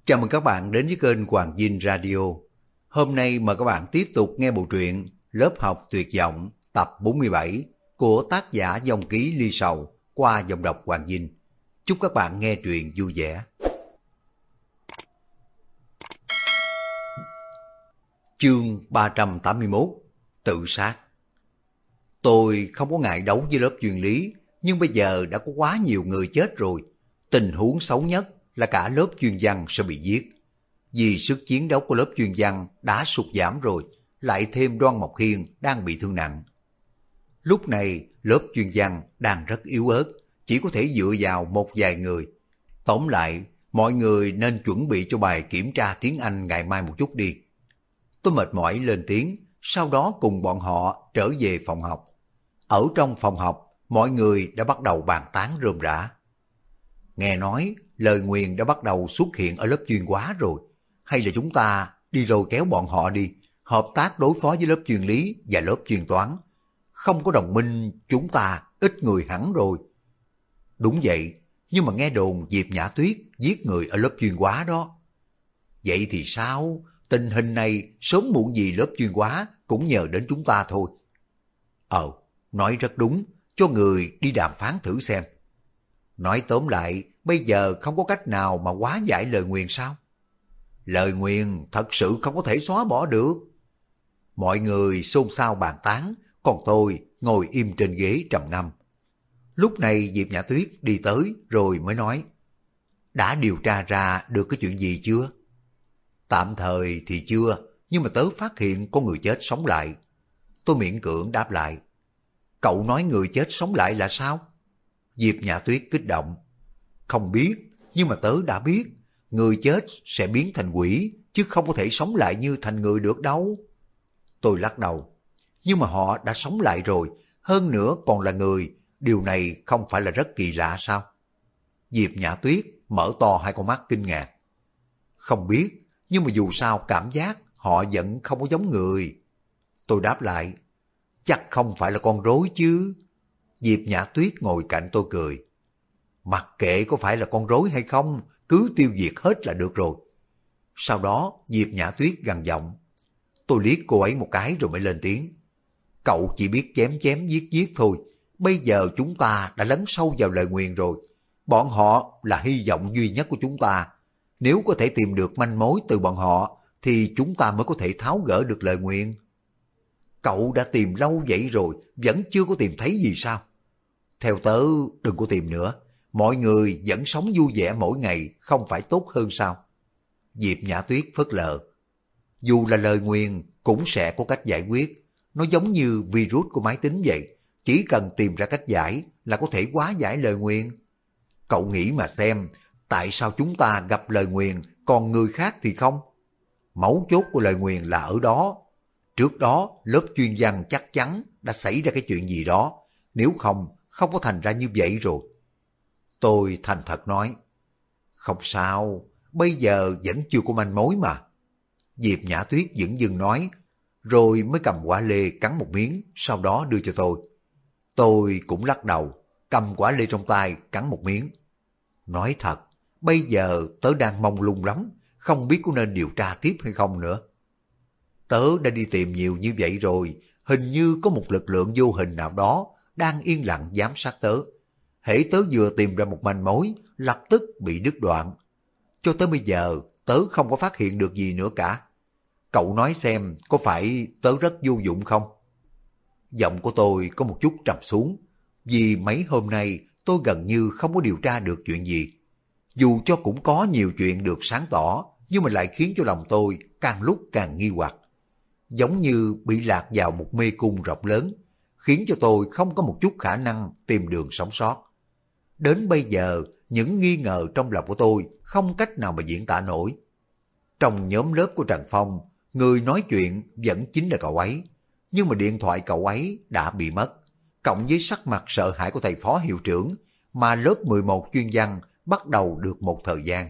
Chào mừng các bạn đến với kênh Hoàng Dinh Radio. Hôm nay mời các bạn tiếp tục nghe bộ truyện Lớp học tuyệt vọng tập 47 của tác giả Dòng Ký Ly Sầu qua giọng đọc Hoàng Dinh. Chúc các bạn nghe truyện vui vẻ. Chương 381: Tự sát. Tôi không có ngại đấu với lớp chuyên lý, nhưng bây giờ đã có quá nhiều người chết rồi. Tình huống xấu nhất là cả lớp chuyên văn sẽ bị giết. Vì sức chiến đấu của lớp chuyên văn đã sụt giảm rồi, lại thêm Đoan Mộc Hiên đang bị thương nặng. Lúc này lớp chuyên văn đang rất yếu ớt, chỉ có thể dựa vào một vài người. Tóm lại, mọi người nên chuẩn bị cho bài kiểm tra tiếng Anh ngày mai một chút đi. Tôi mệt mỏi lên tiếng, sau đó cùng bọn họ trở về phòng học. Ở trong phòng học, mọi người đã bắt đầu bàn tán rôm rả. Nghe nói lời nguyền đã bắt đầu xuất hiện ở lớp chuyên hóa rồi. Hay là chúng ta đi rồi kéo bọn họ đi, hợp tác đối phó với lớp chuyên lý và lớp chuyên toán. Không có đồng minh chúng ta ít người hẳn rồi. Đúng vậy, nhưng mà nghe đồn Diệp Nhã Tuyết giết người ở lớp chuyên hóa đó. Vậy thì sao? Tình hình này sớm muộn gì lớp chuyên hóa cũng nhờ đến chúng ta thôi. Nói rất đúng, cho người đi đàm phán thử xem. Nói tóm lại, bây giờ không có cách nào mà hóa giải lời nguyền sao? Lời nguyền thật sự không có thể xóa bỏ được. Mọi người xôn xao bàn tán, còn tôi ngồi im trên ghế trầm ngâm. Lúc này Diệp Nhã Tuyết đi tới rồi mới nói: đã điều tra ra được cái chuyện gì chưa? Tạm thời thì chưa, nhưng mà tớ phát hiện có người chết sống lại. Tôi miễn cưỡng đáp lại. Cậu nói người chết sống lại là sao? Diệp Nhã Tuyết kích động. Không biết, nhưng mà tớ đã biết. Người chết sẽ biến thành quỷ, chứ không có thể sống lại như thành người được đâu. Tôi lắc đầu. Nhưng mà họ đã sống lại rồi, hơn nữa còn là người. Điều này không phải là rất kỳ lạ sao? Diệp Nhã Tuyết mở to hai con mắt kinh ngạc. Không biết, nhưng mà dù sao cảm giác họ vẫn không có giống người. Tôi đáp lại. Chắc không phải là con rối chứ? Diệp Nhã Tuyết ngồi cạnh tôi cười. Mặc kệ có phải là con rối hay không, cứ tiêu diệt hết là được rồi. Sau đó Diệp Nhã Tuyết gằn giọng. Tôi liếc cô ấy một cái rồi mới lên tiếng. Cậu chỉ biết chém chém giết giết thôi. Bây giờ chúng ta đã lấn sâu vào lời nguyền rồi. Bọn họ là hy vọng duy nhất của chúng ta. Nếu có thể tìm được manh mối từ bọn họ, thì chúng ta mới có thể tháo gỡ được lời nguyền. Cậu đã tìm lâu vậy rồi, vẫn chưa có tìm thấy gì sao? Theo tớ, đừng có tìm nữa. Mọi người vẫn sống vui vẻ mỗi ngày, không phải tốt hơn sao? Diệp Nhã Tuyết phớt lờ. Dù là lời nguyền, cũng sẽ có cách giải quyết. Nó giống như virus của máy tính vậy. Chỉ cần tìm ra cách giải là có thể hóa giải lời nguyền. Cậu nghĩ mà xem, tại sao chúng ta gặp lời nguyền, còn người khác thì không? Mấu chốt của lời nguyền là ở đó. Trước đó, lớp chuyên văn chắc chắn đã xảy ra cái chuyện gì đó. Nếu không, không có thành ra như vậy rồi. Tôi thành thật nói. Không sao, bây giờ vẫn chưa có manh mối mà. Diệp Nhã Tuyết dửng dưng nói, rồi mới cầm quả lê cắn một miếng, sau đó đưa cho tôi. Tôi cũng lắc đầu, cầm quả lê trong tay cắn một miếng. Nói thật, bây giờ tớ đang mông lung lắm, không biết có nên điều tra tiếp hay không nữa. Tớ đã đi tìm nhiều như vậy rồi, hình như có một lực lượng vô hình nào đó đang yên lặng giám sát tớ. Hễ tớ vừa tìm ra một manh mối, lập tức bị đứt đoạn. Cho tới bây giờ, tớ không có phát hiện được gì nữa cả. Cậu nói xem, có phải tớ rất vô dụng không? Giọng của tôi có một chút trầm xuống, vì mấy hôm nay tôi gần như không có điều tra được chuyện gì. Dù cho cũng có nhiều chuyện được sáng tỏ, nhưng mà lại khiến cho lòng tôi càng lúc càng nghi hoặc. Giống như bị lạc vào một mê cung rộng lớn, khiến cho tôi không có một chút khả năng tìm đường sống sót. Đến bây giờ, những nghi ngờ trong lòng của tôi không cách nào mà diễn tả nổi. Trong nhóm lớp của Trần Phong, người nói chuyện vẫn chính là cậu ấy, nhưng mà điện thoại cậu ấy đã bị mất. Cộng với sắc mặt sợ hãi của thầy phó hiệu trưởng, mà lớp 11 chuyên văn bắt đầu được một thời gian.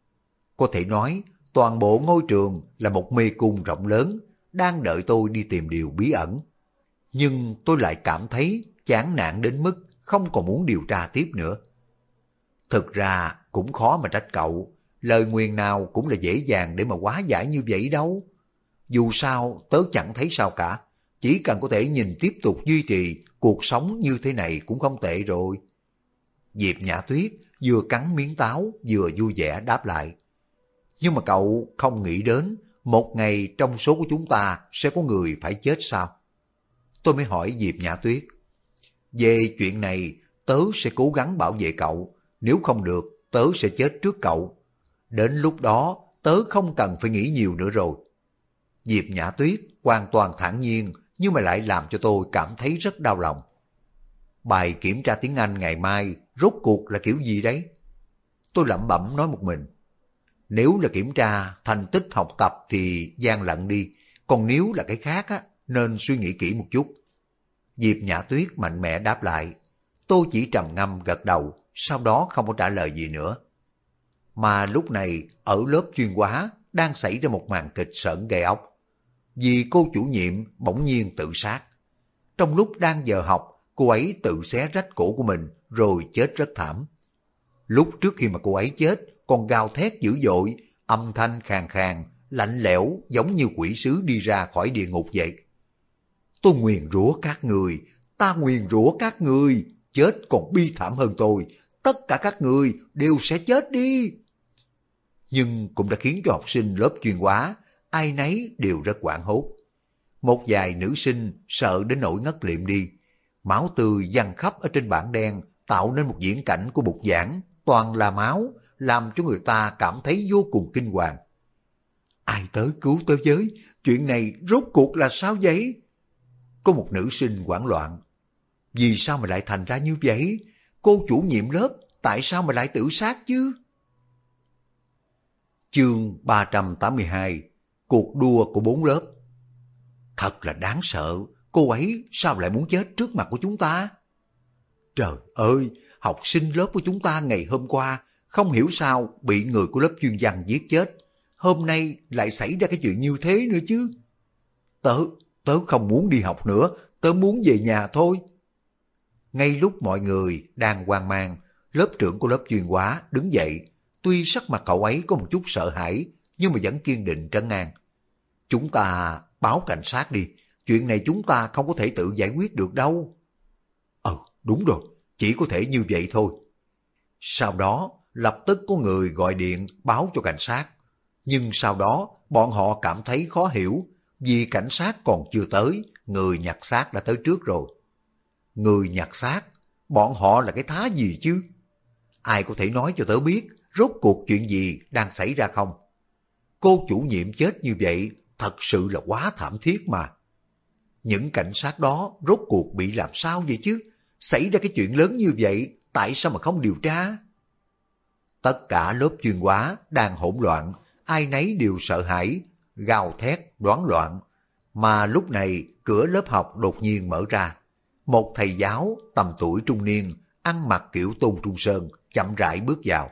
Có thể nói, toàn bộ ngôi trường là một mê cung rộng lớn, đang đợi tôi đi tìm điều bí ẩn. Nhưng tôi lại cảm thấy chán nản đến mức không còn muốn điều tra tiếp nữa. Thực ra cũng khó mà trách cậu, lời nguyền nào cũng là dễ dàng để mà hóa giải như vậy đâu. Dù sao tớ chẳng thấy sao cả, chỉ cần có thể nhìn tiếp tục duy trì cuộc sống như thế này cũng không tệ rồi. Diệp Nhã Tuyết vừa cắn miếng táo vừa vui vẻ đáp lại. Nhưng mà cậu không nghĩ đến một ngày trong số của chúng ta sẽ có người phải chết sao? Tôi mới hỏi Diệp Nhã Tuyết. Về chuyện này tớ sẽ cố gắng bảo vệ cậu, nếu không được tớ sẽ chết trước cậu. Đến lúc đó tớ không cần phải nghĩ nhiều nữa rồi. Diệp Nhã Tuyết hoàn toàn thản nhiên nhưng mà lại làm cho tôi cảm thấy rất đau lòng. Bài kiểm tra tiếng Anh ngày mai rốt cuộc là kiểu gì đấy? Tôi lẩm bẩm nói một mình. Nếu là kiểm tra thành tích học tập thì gian lận đi, còn nếu là cái khác á, nên suy nghĩ kỹ một chút. Diệp Nhã Tuyết mạnh mẽ đáp lại. Tôi chỉ trầm ngâm gật đầu, sau đó không có trả lời gì nữa. Mà lúc này ở lớp chuyên hóa đang xảy ra một màn kịch sởn gai ốc. Vì cô chủ nhiệm bỗng nhiên tự sát. Trong lúc đang giờ học, cô ấy tự xé rách cổ của mình rồi chết rất thảm. Lúc trước khi mà cô ấy chết còn gào thét dữ dội, âm thanh khàn khàn, lạnh lẽo giống như quỷ sứ đi ra khỏi địa ngục vậy. Tôi nguyền rủa các người, ta nguyền rủa các người, chết còn bi thảm hơn tôi, tất cả các người đều sẽ chết đi. Nhưng cũng đã khiến cho học sinh lớp chuyên hóa, ai nấy đều rất hoảng hốt. Một vài nữ sinh sợ đến nỗi ngất liệm đi, máu tươi văng khắp ở trên bảng đen, tạo nên một viễn cảnh của bục giảng, toàn là máu, làm cho người ta cảm thấy vô cùng kinh hoàng. Ai tới cứu tôi với, chuyện này rốt cuộc là sao vậy? Có một nữ sinh hoảng loạn. Vì sao mà lại thành ra như vậy? Cô chủ nhiệm lớp, tại sao mà lại tự sát chứ? Chương 382. Cuộc đua của 4 lớp. Thật là đáng sợ, cô ấy sao lại muốn chết trước mặt của chúng ta? Trời ơi, học sinh lớp của chúng ta ngày hôm qua không hiểu sao bị người của lớp chuyên văn giết chết. Hôm nay lại xảy ra cái chuyện như thế nữa chứ. Tớ không muốn đi học nữa, tớ muốn về nhà thôi. Ngay lúc mọi người đang hoang mang, lớp trưởng của lớp chuyên hóa đứng dậy. Tuy sắc mặt cậu ấy có một chút sợ hãi, nhưng mà vẫn kiên định trấn an. Chúng ta báo cảnh sát đi, chuyện này chúng ta không có thể tự giải quyết được đâu. Đúng rồi, chỉ có thể như vậy thôi. Sau đó, lập tức có người gọi điện báo cho cảnh sát. Nhưng sau đó, bọn họ cảm thấy khó hiểu, vì cảnh sát còn chưa tới, người nhặt xác đã tới trước rồi. Người nhặt xác, bọn họ là cái thá gì chứ? Ai có thể nói cho tớ biết, rốt cuộc chuyện gì đang xảy ra không? Cô chủ nhiệm chết như vậy, thật sự là quá thảm thiết mà. Những cảnh sát đó rốt cuộc bị làm sao vậy chứ? Xảy ra cái chuyện lớn như vậy, tại sao mà không điều tra? Tất cả lớp chuyên hóa đang hỗn loạn, ai nấy đều sợ hãi, gào thét, đoán loạn. Mà lúc này cửa lớp học đột nhiên mở ra. Một thầy giáo tầm tuổi trung niên, ăn mặc kiểu Tôn Trung Sơn, chậm rãi bước vào.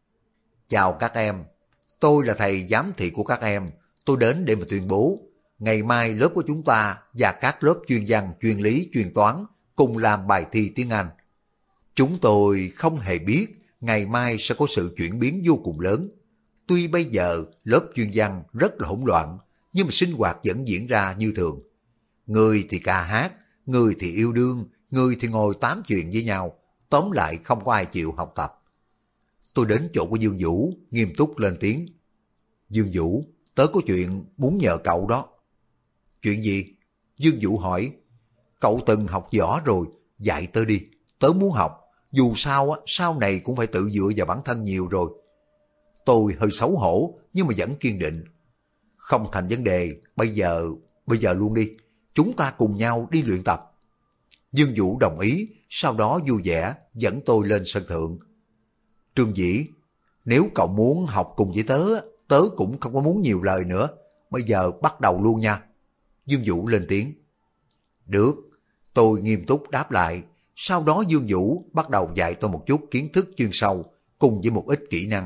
Chào các em, tôi là thầy giám thị của các em. Tôi đến để mà tuyên bố, ngày mai lớp của chúng ta và các lớp chuyên văn, chuyên lý, chuyên toán cùng làm bài thi tiếng Anh. Chúng tôi không hề biết ngày mai sẽ có sự chuyển biến vô cùng lớn. Tuy bây giờ lớp chuyên văn rất là hỗn loạn, nhưng mà sinh hoạt vẫn diễn ra như thường. Người thì ca hát, người thì yêu đương, người thì ngồi tám chuyện với nhau, tóm lại không có ai chịu học tập. Tôi đến chỗ của Dương Vũ, nghiêm túc lên tiếng. Dương Vũ, tớ có chuyện muốn nhờ cậu đó. Chuyện gì? Dương Vũ hỏi. Cậu từng học võ rồi, dạy tớ đi, tớ muốn học. Dù sao sau này cũng phải tự dựa vào bản thân nhiều rồi. Tôi hơi xấu hổ nhưng mà vẫn kiên định. Không thành vấn đề, bây giờ luôn đi. Chúng ta cùng nhau đi luyện tập. Dương Vũ đồng ý, sau đó vui vẻ dẫn tôi lên sân thượng. Trương Dĩ, nếu cậu muốn học cùng với tớ, tớ cũng không có muốn nhiều lời nữa. Bây giờ bắt đầu luôn nha. Dương Vũ lên tiếng. Được, tôi nghiêm túc đáp lại. Sau đó Dương Vũ bắt đầu dạy tôi một chút kiến thức chuyên sâu cùng với một ít kỹ năng.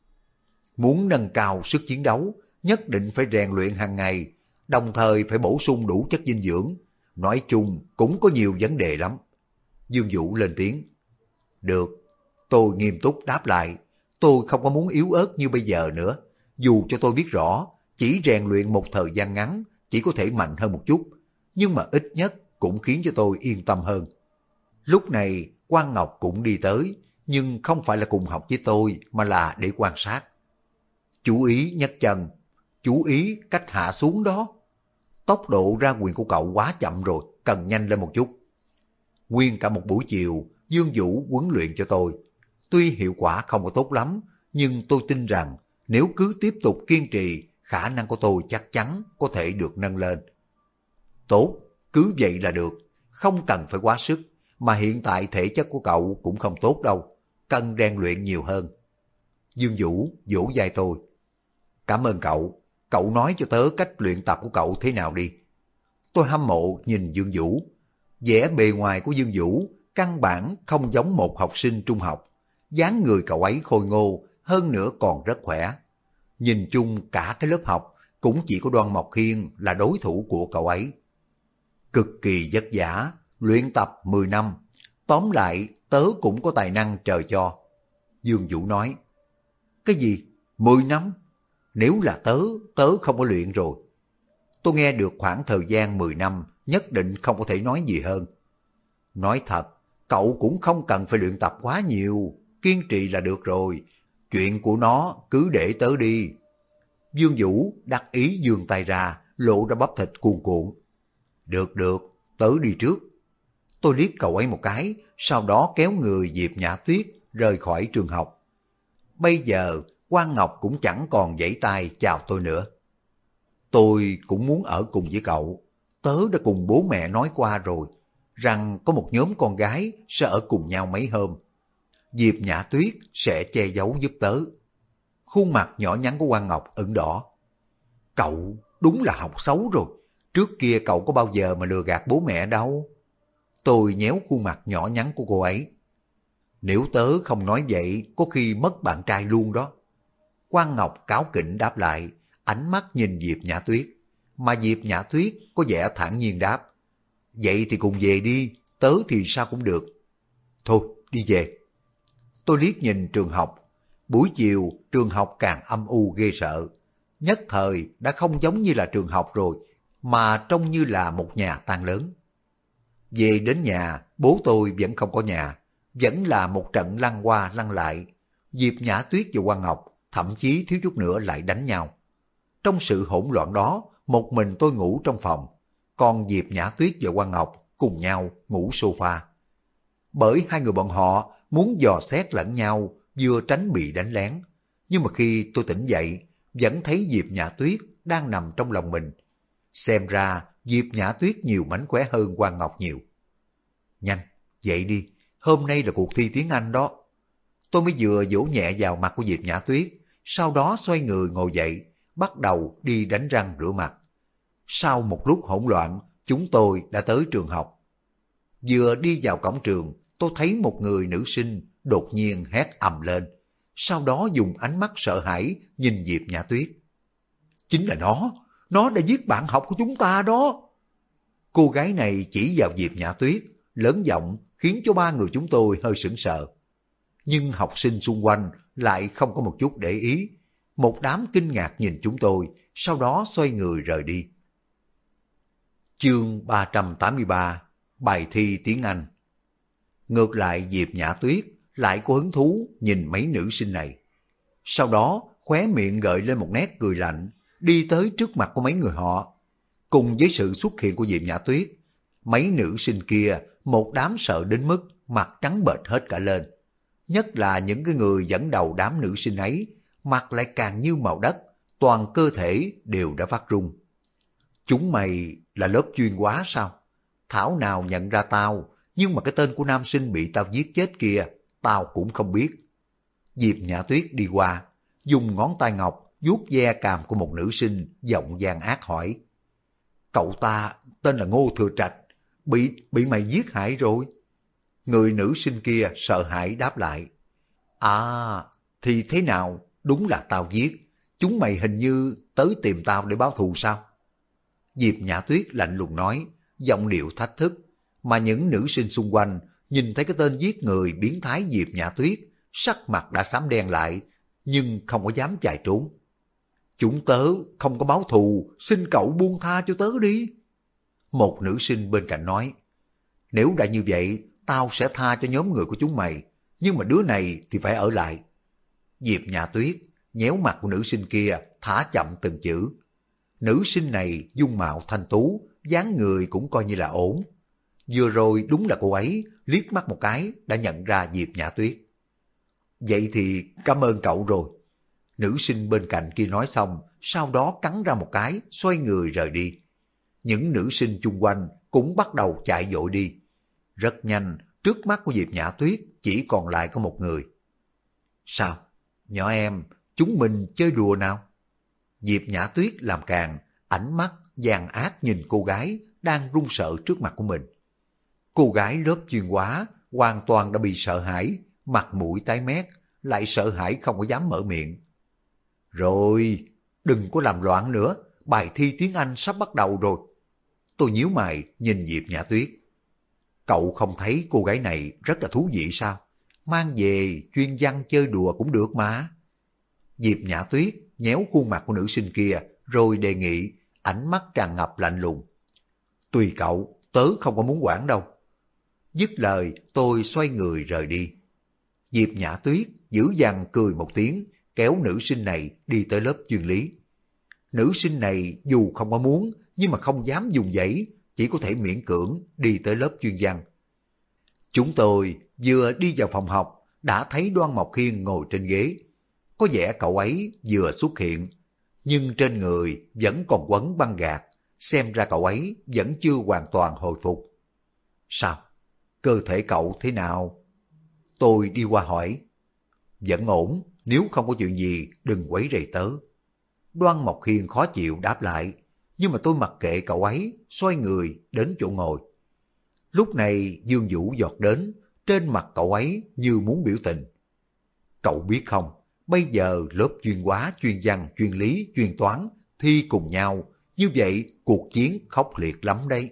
Muốn nâng cao sức chiến đấu, nhất định phải rèn luyện hàng ngày, đồng thời phải bổ sung đủ chất dinh dưỡng. Nói chung cũng có nhiều vấn đề lắm. Dương Vũ lên tiếng. Được, tôi nghiêm túc đáp lại. Tôi không có muốn yếu ớt như bây giờ nữa. Dù cho tôi biết rõ, chỉ rèn luyện một thời gian ngắn, chỉ có thể mạnh hơn một chút, nhưng mà ít nhất cũng khiến cho tôi yên tâm hơn. Lúc này, Quang Ngọc cũng đi tới, nhưng không phải là cùng học với tôi, mà là để quan sát. Chú ý nhấc chân, chú ý cách hạ xuống đó. Tốc độ ra quyền của cậu quá chậm rồi, cần nhanh lên một chút. Nguyên cả một buổi chiều, Dương Vũ huấn luyện cho tôi. Tuy hiệu quả không có tốt lắm, nhưng tôi tin rằng nếu cứ tiếp tục kiên trì, khả năng của tôi chắc chắn có thể được nâng lên. Tốt, cứ vậy là được, không cần phải quá sức, mà hiện tại thể chất của cậu cũng không tốt đâu, cần rèn luyện nhiều hơn. Dương Vũ vỗ vai tôi. Cảm ơn cậu, cậu nói cho tớ cách luyện tập của cậu thế nào đi. Tôi hâm mộ nhìn Dương Vũ. Vẻ bề ngoài của Dương Vũ căn bản không giống một học sinh trung học. Dáng người cậu ấy khôi ngô, hơn nữa còn rất khỏe. Nhìn chung cả cái lớp học cũng chỉ có Đoan Mộc Hiên là đối thủ của cậu ấy. Cực kỳ vất vả, luyện tập 10 năm. Tóm lại tớ cũng có tài năng trời cho. Dương Vũ nói. Cái gì? 10 năm? Nếu là tớ không có luyện rồi. Tôi nghe được khoảng thời gian 10 năm, nhất định không có thể nói gì hơn. Nói thật, cậu cũng không cần phải luyện tập quá nhiều, kiên trì là được rồi. Chuyện của nó cứ để tớ đi. Dương Vũ đắc ý giương tay ra, lộ ra bắp thịt cuồn cuộn. Được, tớ đi trước. Tôi liếc cậu ấy một cái, sau đó kéo người Diệp Nhã Tuyết rời khỏi trường học. Bây giờ, Quang Ngọc cũng chẳng còn giãy tay chào tôi nữa. Tôi cũng muốn ở cùng với cậu. Tớ đã cùng bố mẹ nói qua rồi, rằng có một nhóm con gái sẽ ở cùng nhau mấy hôm. Diệp Nhã Tuyết sẽ che giấu giúp tớ. Khuôn mặt nhỏ nhắn của Quang Ngọc ửng đỏ. Cậu đúng là học xấu rồi. Trước kia cậu có bao giờ mà lừa gạt bố mẹ đâu. Tôi nhéo khuôn mặt nhỏ nhắn của cô ấy. Nếu tớ không nói vậy, có khi mất bạn trai luôn đó. Quang Ngọc cáu kỉnh đáp lại, ánh mắt nhìn Diệp Nhã Tuyết. Mà Diệp Nhã Tuyết có vẻ thản nhiên đáp. Vậy thì cùng về đi, tớ thì sao cũng được. Thôi, đi về. Tôi liếc nhìn trường học. Buổi chiều, trường học càng âm u ghê sợ. Nhất thời đã không giống như là trường học rồi, mà trông như là một nhà tang lớn. Về đến nhà, bố tôi vẫn không có nhà, vẫn là một trận lăn qua lăn lại. Diệp Nhã Tuyết và Quang Ngọc thậm chí thiếu chút nữa lại đánh nhau. Trong sự hỗn loạn đó, một mình tôi ngủ trong phòng, còn Diệp Nhã Tuyết và Quang Ngọc cùng nhau ngủ sofa. Bởi hai người bọn họ muốn dò xét lẫn nhau, vừa tránh bị đánh lén. Nhưng mà khi tôi tỉnh dậy, vẫn thấy Diệp Nhã Tuyết đang nằm trong lòng mình. Xem ra Diệp Nhã Tuyết nhiều mánh khóe hơn Quang Ngọc nhiều. Nhanh, dậy đi, hôm nay là cuộc thi tiếng Anh đó. Tôi mới vừa vỗ nhẹ vào mặt của Diệp Nhã Tuyết, sau đó xoay người ngồi dậy, bắt đầu đi đánh răng rửa mặt. Sau một lúc hỗn loạn, chúng tôi đã tới trường học. Vừa đi vào cổng trường, tôi thấy một người nữ sinh đột nhiên hét ầm lên, sau đó dùng ánh mắt sợ hãi nhìn Diệp Nhã Tuyết. Chính là nó đã giết bạn học của chúng ta đó. Cô gái này chỉ vào Diệp Nhã Tuyết, lớn giọng khiến cho ba người chúng tôi hơi sững sờ. Nhưng học sinh xung quanh lại không có một chút để ý. Một đám kinh ngạc nhìn chúng tôi, sau đó xoay người rời đi. Chương 383, bài thi tiếng Anh. Ngược lại Diệp Nhã Tuyết lại có hứng thú nhìn mấy nữ sinh này. Sau đó khóe miệng gợi lên một nét cười lạnh, đi tới trước mặt của mấy người họ. Cùng với sự xuất hiện của Diệp Nhã Tuyết, mấy nữ sinh kia một đám sợ đến mức mặt trắng bệch hết cả lên. Nhất là những cái người dẫn đầu đám nữ sinh ấy, mặt lại càng như màu đất, toàn cơ thể đều đã phát run. Chúng mày là lớp chuyên hóa sao? Thảo nào nhận ra tao, nhưng mà cái tên của nam sinh bị tao giết chết kia, tao cũng không biết. Diệp Nhã Tuyết đi qua, dùng ngón tay ngọc vuốt ve cằm của một nữ sinh, giọng gian ác hỏi. Cậu ta tên là Ngô Thừa Trạch, bị mày giết hại rồi. Người nữ sinh kia sợ hãi đáp lại. À, thì thế nào, đúng là tao giết. Chúng mày hình như tới tìm tao để báo thù sao? Diệp Nhã Tuyết lạnh lùng nói, giọng điệu thách thức. Mà những nữ sinh xung quanh nhìn thấy cái tên giết người biến thái Diệp Nhã Tuyết, sắc mặt đã xám đen lại, nhưng không có dám chạy trốn. Chúng tớ không có báo thù, xin cậu buông tha cho tớ đi. Một nữ sinh bên cạnh nói, nếu đã như vậy, tao sẽ tha cho nhóm người của chúng mày, nhưng mà đứa này thì phải ở lại. Diệp Nhã Tuyết nhéo mặt của nữ sinh kia, thả chậm từng chữ. Nữ sinh này dung mạo thanh tú, dáng người cũng coi như là ổn. Vừa rồi đúng là cô ấy liếc mắt một cái đã nhận ra Diệp Nhã Tuyết. Vậy thì cảm ơn cậu rồi. Nữ sinh bên cạnh kia nói xong, sau đó cắn ra một cái, xoay người rời đi. Những nữ sinh chung quanh cũng bắt đầu chạy vội đi. Rất nhanh, trước mắt của Diệp Nhã Tuyết chỉ còn lại có một người. Sao? Nhỏ em, chúng mình chơi đùa nào? Diệp Nhã Tuyết làm càng, ánh mắt gian ác nhìn cô gái đang run sợ trước mặt của mình. Cô gái lớp chuyên hóa hoàn toàn đã bị sợ hãi, mặt mũi tái mét, lại sợ hãi không có dám mở miệng. Rồi, đừng có làm loạn nữa, bài thi tiếng Anh sắp bắt đầu rồi. Tôi nhíu mày nhìn Diệp Nhã Tuyết. Cậu không thấy cô gái này rất là thú vị sao? Mang về chuyên văn chơi đùa cũng được mà. Diệp Nhã Tuyết nhéo khuôn mặt của nữ sinh kia rồi đề nghị, ánh mắt tràn ngập lạnh lùng. Tùy cậu, tớ không có muốn quản đâu. Dứt lời tôi xoay người rời đi. Diệp Nhã Tuyết dữ dằn cười một tiếng, kéo nữ sinh này đi tới lớp chuyên lý. Nữ sinh này dù không có muốn nhưng mà không dám dùng dãy, chỉ có thể miễn cưỡng đi tới lớp chuyên văn. Chúng tôi vừa đi vào phòng học đã thấy Đoan Mộc Khiên ngồi trên ghế. Có vẻ cậu ấy vừa xuất hiện, nhưng trên người vẫn còn quấn băng gạc, xem ra cậu ấy vẫn chưa hoàn toàn hồi phục. Sao? Cơ thể cậu thế nào? Tôi đi qua hỏi. Vẫn ổn, nếu không có chuyện gì đừng quấy rầy tớ. Đoan Mộc Khiên khó chịu đáp lại, nhưng mà tôi mặc kệ cậu ấy, xoay người đến chỗ ngồi. Lúc này Dương Vũ giọt đến, trên mặt cậu ấy như muốn biểu tình. Cậu biết không, bây giờ lớp chuyên hóa, chuyên văn, chuyên lý, chuyên toán thi cùng nhau, như vậy cuộc chiến khốc liệt lắm đấy.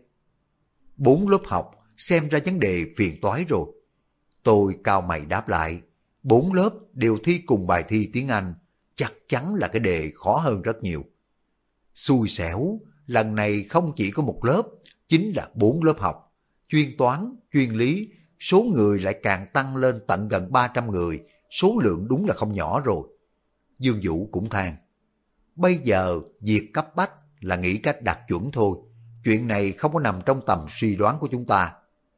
4 lớp học xem ra vấn đề phiền toái rồi. Tôi cau mày đáp lại, 4 lớp đều thi cùng bài thi tiếng Anh, chắc chắn là cái đề khó hơn rất nhiều. Xui xẻo, lần này không chỉ có một lớp, chính là 4 lớp học. Chuyên toán, chuyên lý, số người lại càng tăng lên tận gần 300 người, số lượng đúng là không nhỏ rồi. Dương Vũ cũng than. Bây giờ, việc cấp bách là nghĩ cách đạt chuẩn thôi. Chuyện này không có nằm trong tầm suy đoán của chúng ta.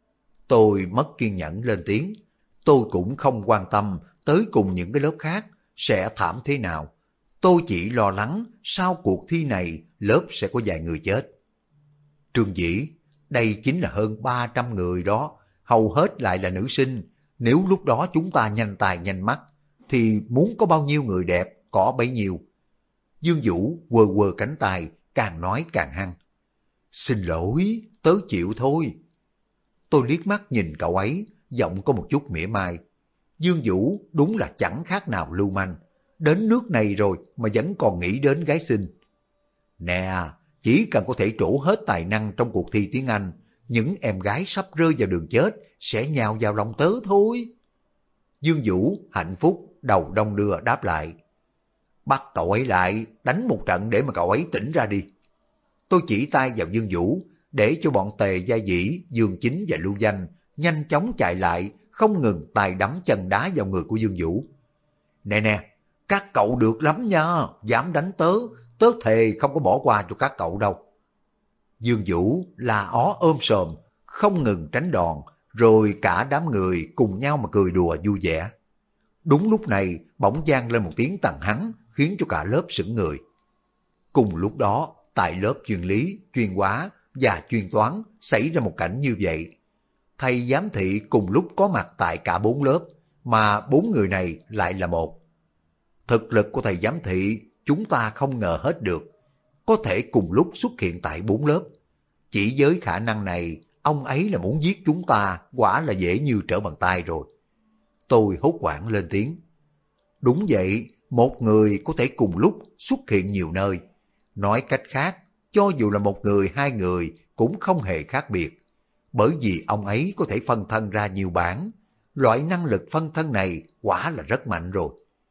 Tôi mất kiên nhẫn lên tiếng. Tôi cũng không quan tâm tới cùng những cái lớp khác sẽ thảm thế nào. Tôi chỉ lo lắng sau cuộc thi này lớp sẽ có vài người chết. Trương Dĩ, đây chính là hơn 300 người đó, hầu hết lại là nữ sinh. Nếu lúc đó chúng ta nhanh tài nhanh mắt, thì muốn có bao nhiêu người đẹp có bấy nhiêu. Dương Vũ quơ quơ cánh tay, càng nói càng hăng. Xin lỗi, tớ chịu thôi. Tôi liếc mắt nhìn cậu ấy, giọng có một chút mỉa mai. Dương Vũ đúng là chẳng khác nào lưu manh. Đến nước này rồi mà vẫn còn nghĩ đến gái xinh. Nè, chỉ cần có thể trổ hết tài năng trong cuộc thi tiếng Anh, những em gái sắp rơi vào đường chết sẽ nhào vào lòng tớ thôi. Dương Vũ hạnh phúc đầu đong đưa đáp lại. Bắt cậu ấy lại, đánh một trận để mà cậu ấy tỉnh ra đi. Tôi chỉ tay vào Dương Vũ, để cho bọn Tề Gia Dĩ, Dương Chính và Lưu Danh nhanh chóng chạy lại, không ngừng tay đấm chân đá vào người của Dương Vũ. Nè nè, các cậu được lắm nha, dám đánh tớ, tớ thề không có bỏ qua cho các cậu đâu. Dương Vũ la ó ôm sòm, không ngừng tránh đòn, rồi cả đám người cùng nhau mà cười đùa vui vẻ. Đúng lúc này, bỗng vang lên một tiếng tằng hắng, khiến cho cả lớp sững người. Cùng lúc đó, tại lớp chuyên lý, chuyên hóa và chuyên toán xảy ra một cảnh như vậy. Thầy giám thị cùng lúc có mặt tại cả 4 lớp, mà 4 người này lại là một. Thực lực của thầy giám thị chúng ta không ngờ hết được, có thể cùng lúc xuất hiện tại 4 lớp. Chỉ với khả năng này, ông ấy là muốn giết chúng ta quả là dễ như trở bàn tay rồi. Tôi hốt hoảng lên tiếng. Đúng vậy, một người có thể cùng lúc xuất hiện nhiều nơi. Nói cách khác, cho dù là một người, hai người cũng không hề khác biệt. Bởi vì ông ấy có thể phân thân ra nhiều bản. Loại năng lực phân thân này quả là rất mạnh rồi.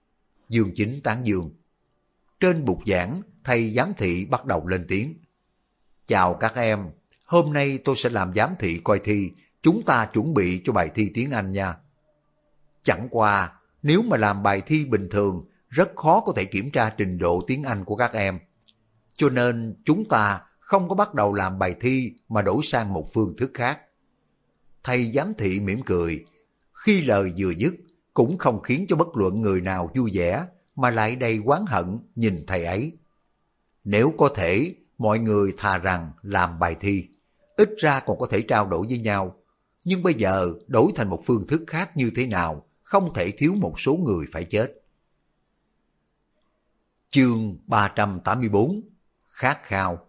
Dương Chính tán dương. Trên bục giảng, thầy giám thị bắt đầu lên tiếng. Chào các em, hôm nay tôi sẽ làm giám thị coi thi, chúng ta chuẩn bị cho bài thi tiếng Anh nha. Chẳng qua, nếu mà làm bài thi bình thường, rất khó có thể kiểm tra trình độ tiếng Anh của các em. Cho nên chúng ta không có bắt đầu làm bài thi mà đổi sang một phương thức khác. Thầy giám thị mỉm cười, khi lời vừa dứt cũng không khiến cho bất luận người nào vui vẻ mà lại đầy oán hận nhìn thầy ấy. Nếu có thể, mọi người thà rằng làm bài thi, ít ra còn có thể trao đổi với nhau. Nhưng bây giờ đổi thành một phương thức khác như thế nào, không thể thiếu một số người phải chết. Chương 384 Khát khao.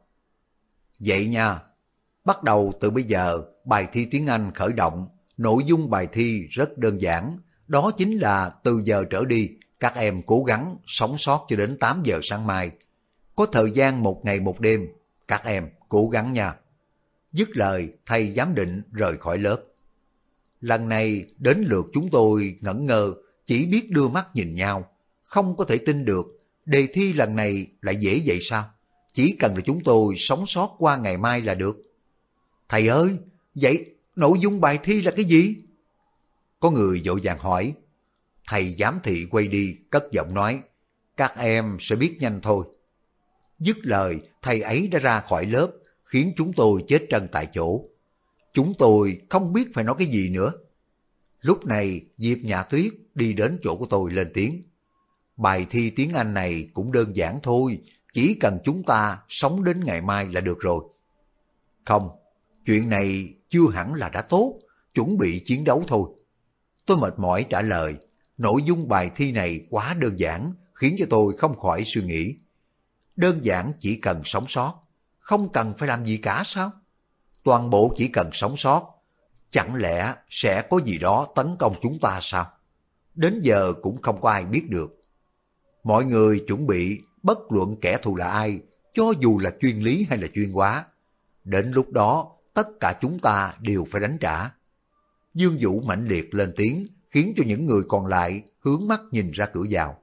Vậy nha, bắt đầu từ bây giờ, bài thi tiếng Anh khởi động, nội dung bài thi rất đơn giản, đó chính là từ giờ trở đi, các em cố gắng sống sót cho đến 8 giờ sáng mai. Có thời gian 1 ngày 1 đêm, các em cố gắng nha. Dứt lời, thầy giám định rời khỏi lớp. Lần này đến lượt chúng tôi ngẩn ngơ, chỉ biết đưa mắt nhìn nhau, không có thể tin được, đề thi lần này lại dễ vậy sao? Chỉ cần là chúng tôi sống sót qua ngày mai là được. Thầy ơi, vậy nội dung bài thi là cái gì? Có người vội vàng hỏi. Thầy giám thị quay đi, cất giọng nói, các em sẽ biết nhanh thôi. Dứt lời, thầy ấy đã ra khỏi lớp, khiến chúng tôi chết chân tại chỗ. Chúng tôi không biết phải nói cái gì nữa. Lúc này, Diệp Nhã Tuyết đi đến chỗ của tôi lên tiếng. Bài thi tiếng Anh này cũng đơn giản thôi, chỉ cần chúng ta sống đến ngày mai là được rồi. Không, chuyện này chưa hẳn là đã tốt, chuẩn bị chiến đấu thôi. Tôi mệt mỏi trả lời, nội dung bài thi này quá đơn giản, khiến cho tôi không khỏi suy nghĩ. Đơn giản chỉ cần sống sót, không cần phải làm gì cả sao? Toàn bộ chỉ cần sống sót, chẳng lẽ sẽ có gì đó tấn công chúng ta sao? Đến giờ cũng không có ai biết được. Mọi người chuẩn bị, bất luận kẻ thù là ai, cho dù là chuyên lý hay là chuyên hóa. Đến lúc đó, tất cả chúng ta đều phải đánh trả. Dương Vũ mãnh liệt lên tiếng, khiến cho những người còn lại hướng mắt nhìn ra cửa vào.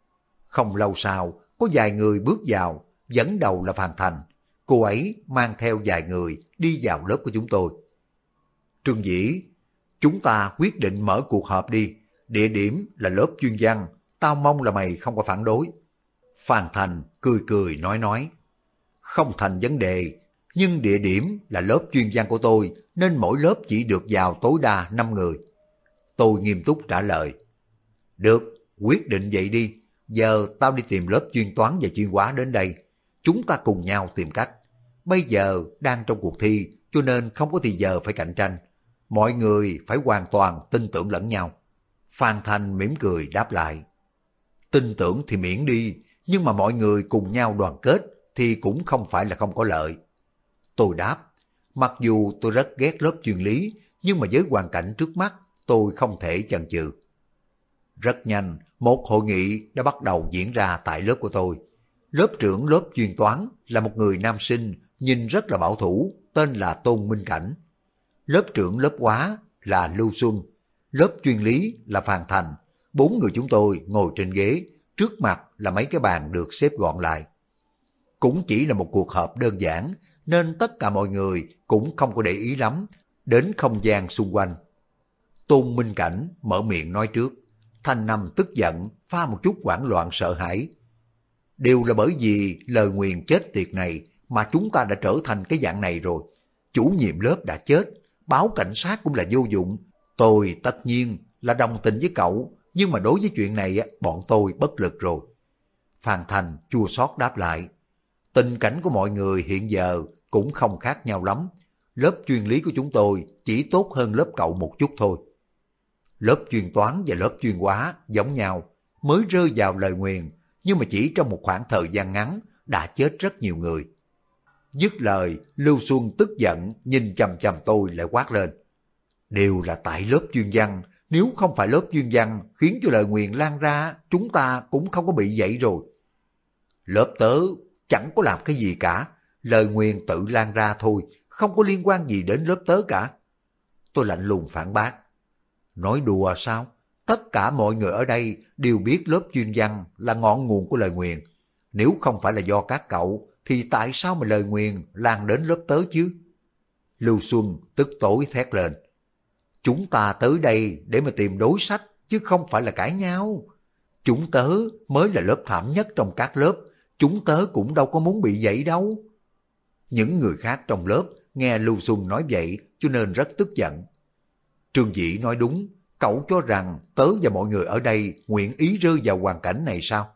Không lâu sau, có vài người bước vào, dẫn đầu là Phan Thành. Cô ấy mang theo vài người đi vào lớp của chúng tôi. Trương Dĩ, chúng ta quyết định mở cuộc họp đi. Địa điểm là lớp chuyên văn, tao mong là mày không có phản đối. Phan Thành cười cười nói. Không thành vấn đề, nhưng địa điểm là lớp chuyên văn của tôi, nên mỗi lớp chỉ được vào tối đa 5 người. Tôi nghiêm túc trả lời. Được, quyết định vậy đi. Giờ tao đi tìm lớp chuyên toán và chuyên hóa đến đây. Chúng ta cùng nhau tìm cách. Bây giờ đang trong cuộc thi, cho nên không có thì giờ phải cạnh tranh. Mọi người phải hoàn toàn tin tưởng lẫn nhau. Phan Thành mỉm cười đáp lại. Tin tưởng thì miễn đi, nhưng mà mọi người cùng nhau đoàn kết thì cũng không phải là không có lợi. Tôi đáp, mặc dù tôi rất ghét lớp chuyên lý, nhưng mà với hoàn cảnh trước mắt, tôi không thể chần chừ. Rất nhanh, một hội nghị đã bắt đầu diễn ra tại lớp của tôi. Lớp trưởng lớp chuyên toán là một người nam sinh, nhìn rất là bảo thủ, tên là Tôn Minh Cảnh. Lớp trưởng lớp hóa là Lưu Xuân. Lớp chuyên lý là Phan Thành. 4 người chúng tôi ngồi trên ghế, trước mặt là mấy cái bàn được xếp gọn lại. Cũng chỉ là một cuộc họp đơn giản, nên tất cả mọi người cũng không có để ý lắm đến không gian xung quanh. Tôn Minh Cảnh mở miệng nói trước, thanh năm tức giận, pha một chút hoảng loạn sợ hãi. Đều là bởi vì lời nguyền chết tiệt này mà chúng ta đã trở thành cái dạng này rồi. Chủ nhiệm lớp đã chết, báo cảnh sát cũng là vô dụng. Tôi tất nhiên là đồng tình với cậu, nhưng mà đối với chuyện này bọn tôi bất lực rồi. Phan Thành chua xót đáp lại. Tình cảnh của mọi người hiện giờ cũng không khác nhau lắm. Lớp chuyên lý của chúng tôi chỉ tốt hơn lớp cậu một chút thôi. Lớp chuyên toán và lớp chuyên hóa giống nhau, mới rơi vào lời nguyền, nhưng mà chỉ trong một khoảng thời gian ngắn đã chết rất nhiều người. Dứt lời, Lưu Xuân tức giận nhìn chằm chằm tôi lại quát lên. Đều là tại lớp chuyên văn, nếu không phải lớp chuyên văn khiến cho lời nguyền lan ra, chúng ta cũng không có bị vậy rồi. Lớp tớ chẳng có làm cái gì cả, lời nguyền tự lan ra thôi, không có liên quan gì đến lớp tớ cả. Tôi lạnh lùng phản bác. Nói đùa sao? Tất cả mọi người ở đây đều biết lớp chuyên văn là ngọn nguồn của lời nguyền. Nếu không phải là do các cậu, thì tại sao mà lời nguyền lan đến lớp tớ chứ? Lưu Xuân tức tối thét lên. Chúng ta tới đây để mà tìm đối sách, chứ không phải là cãi nhau. Chúng tớ mới là lớp thảm nhất trong các lớp, chúng tớ cũng đâu có muốn bị vậy đâu. Những người khác trong lớp nghe Lưu Xuân nói vậy cho nên rất tức giận. Trương Dĩ nói đúng, cậu cho rằng tớ và mọi người ở đây nguyện ý rơi vào hoàn cảnh này sao?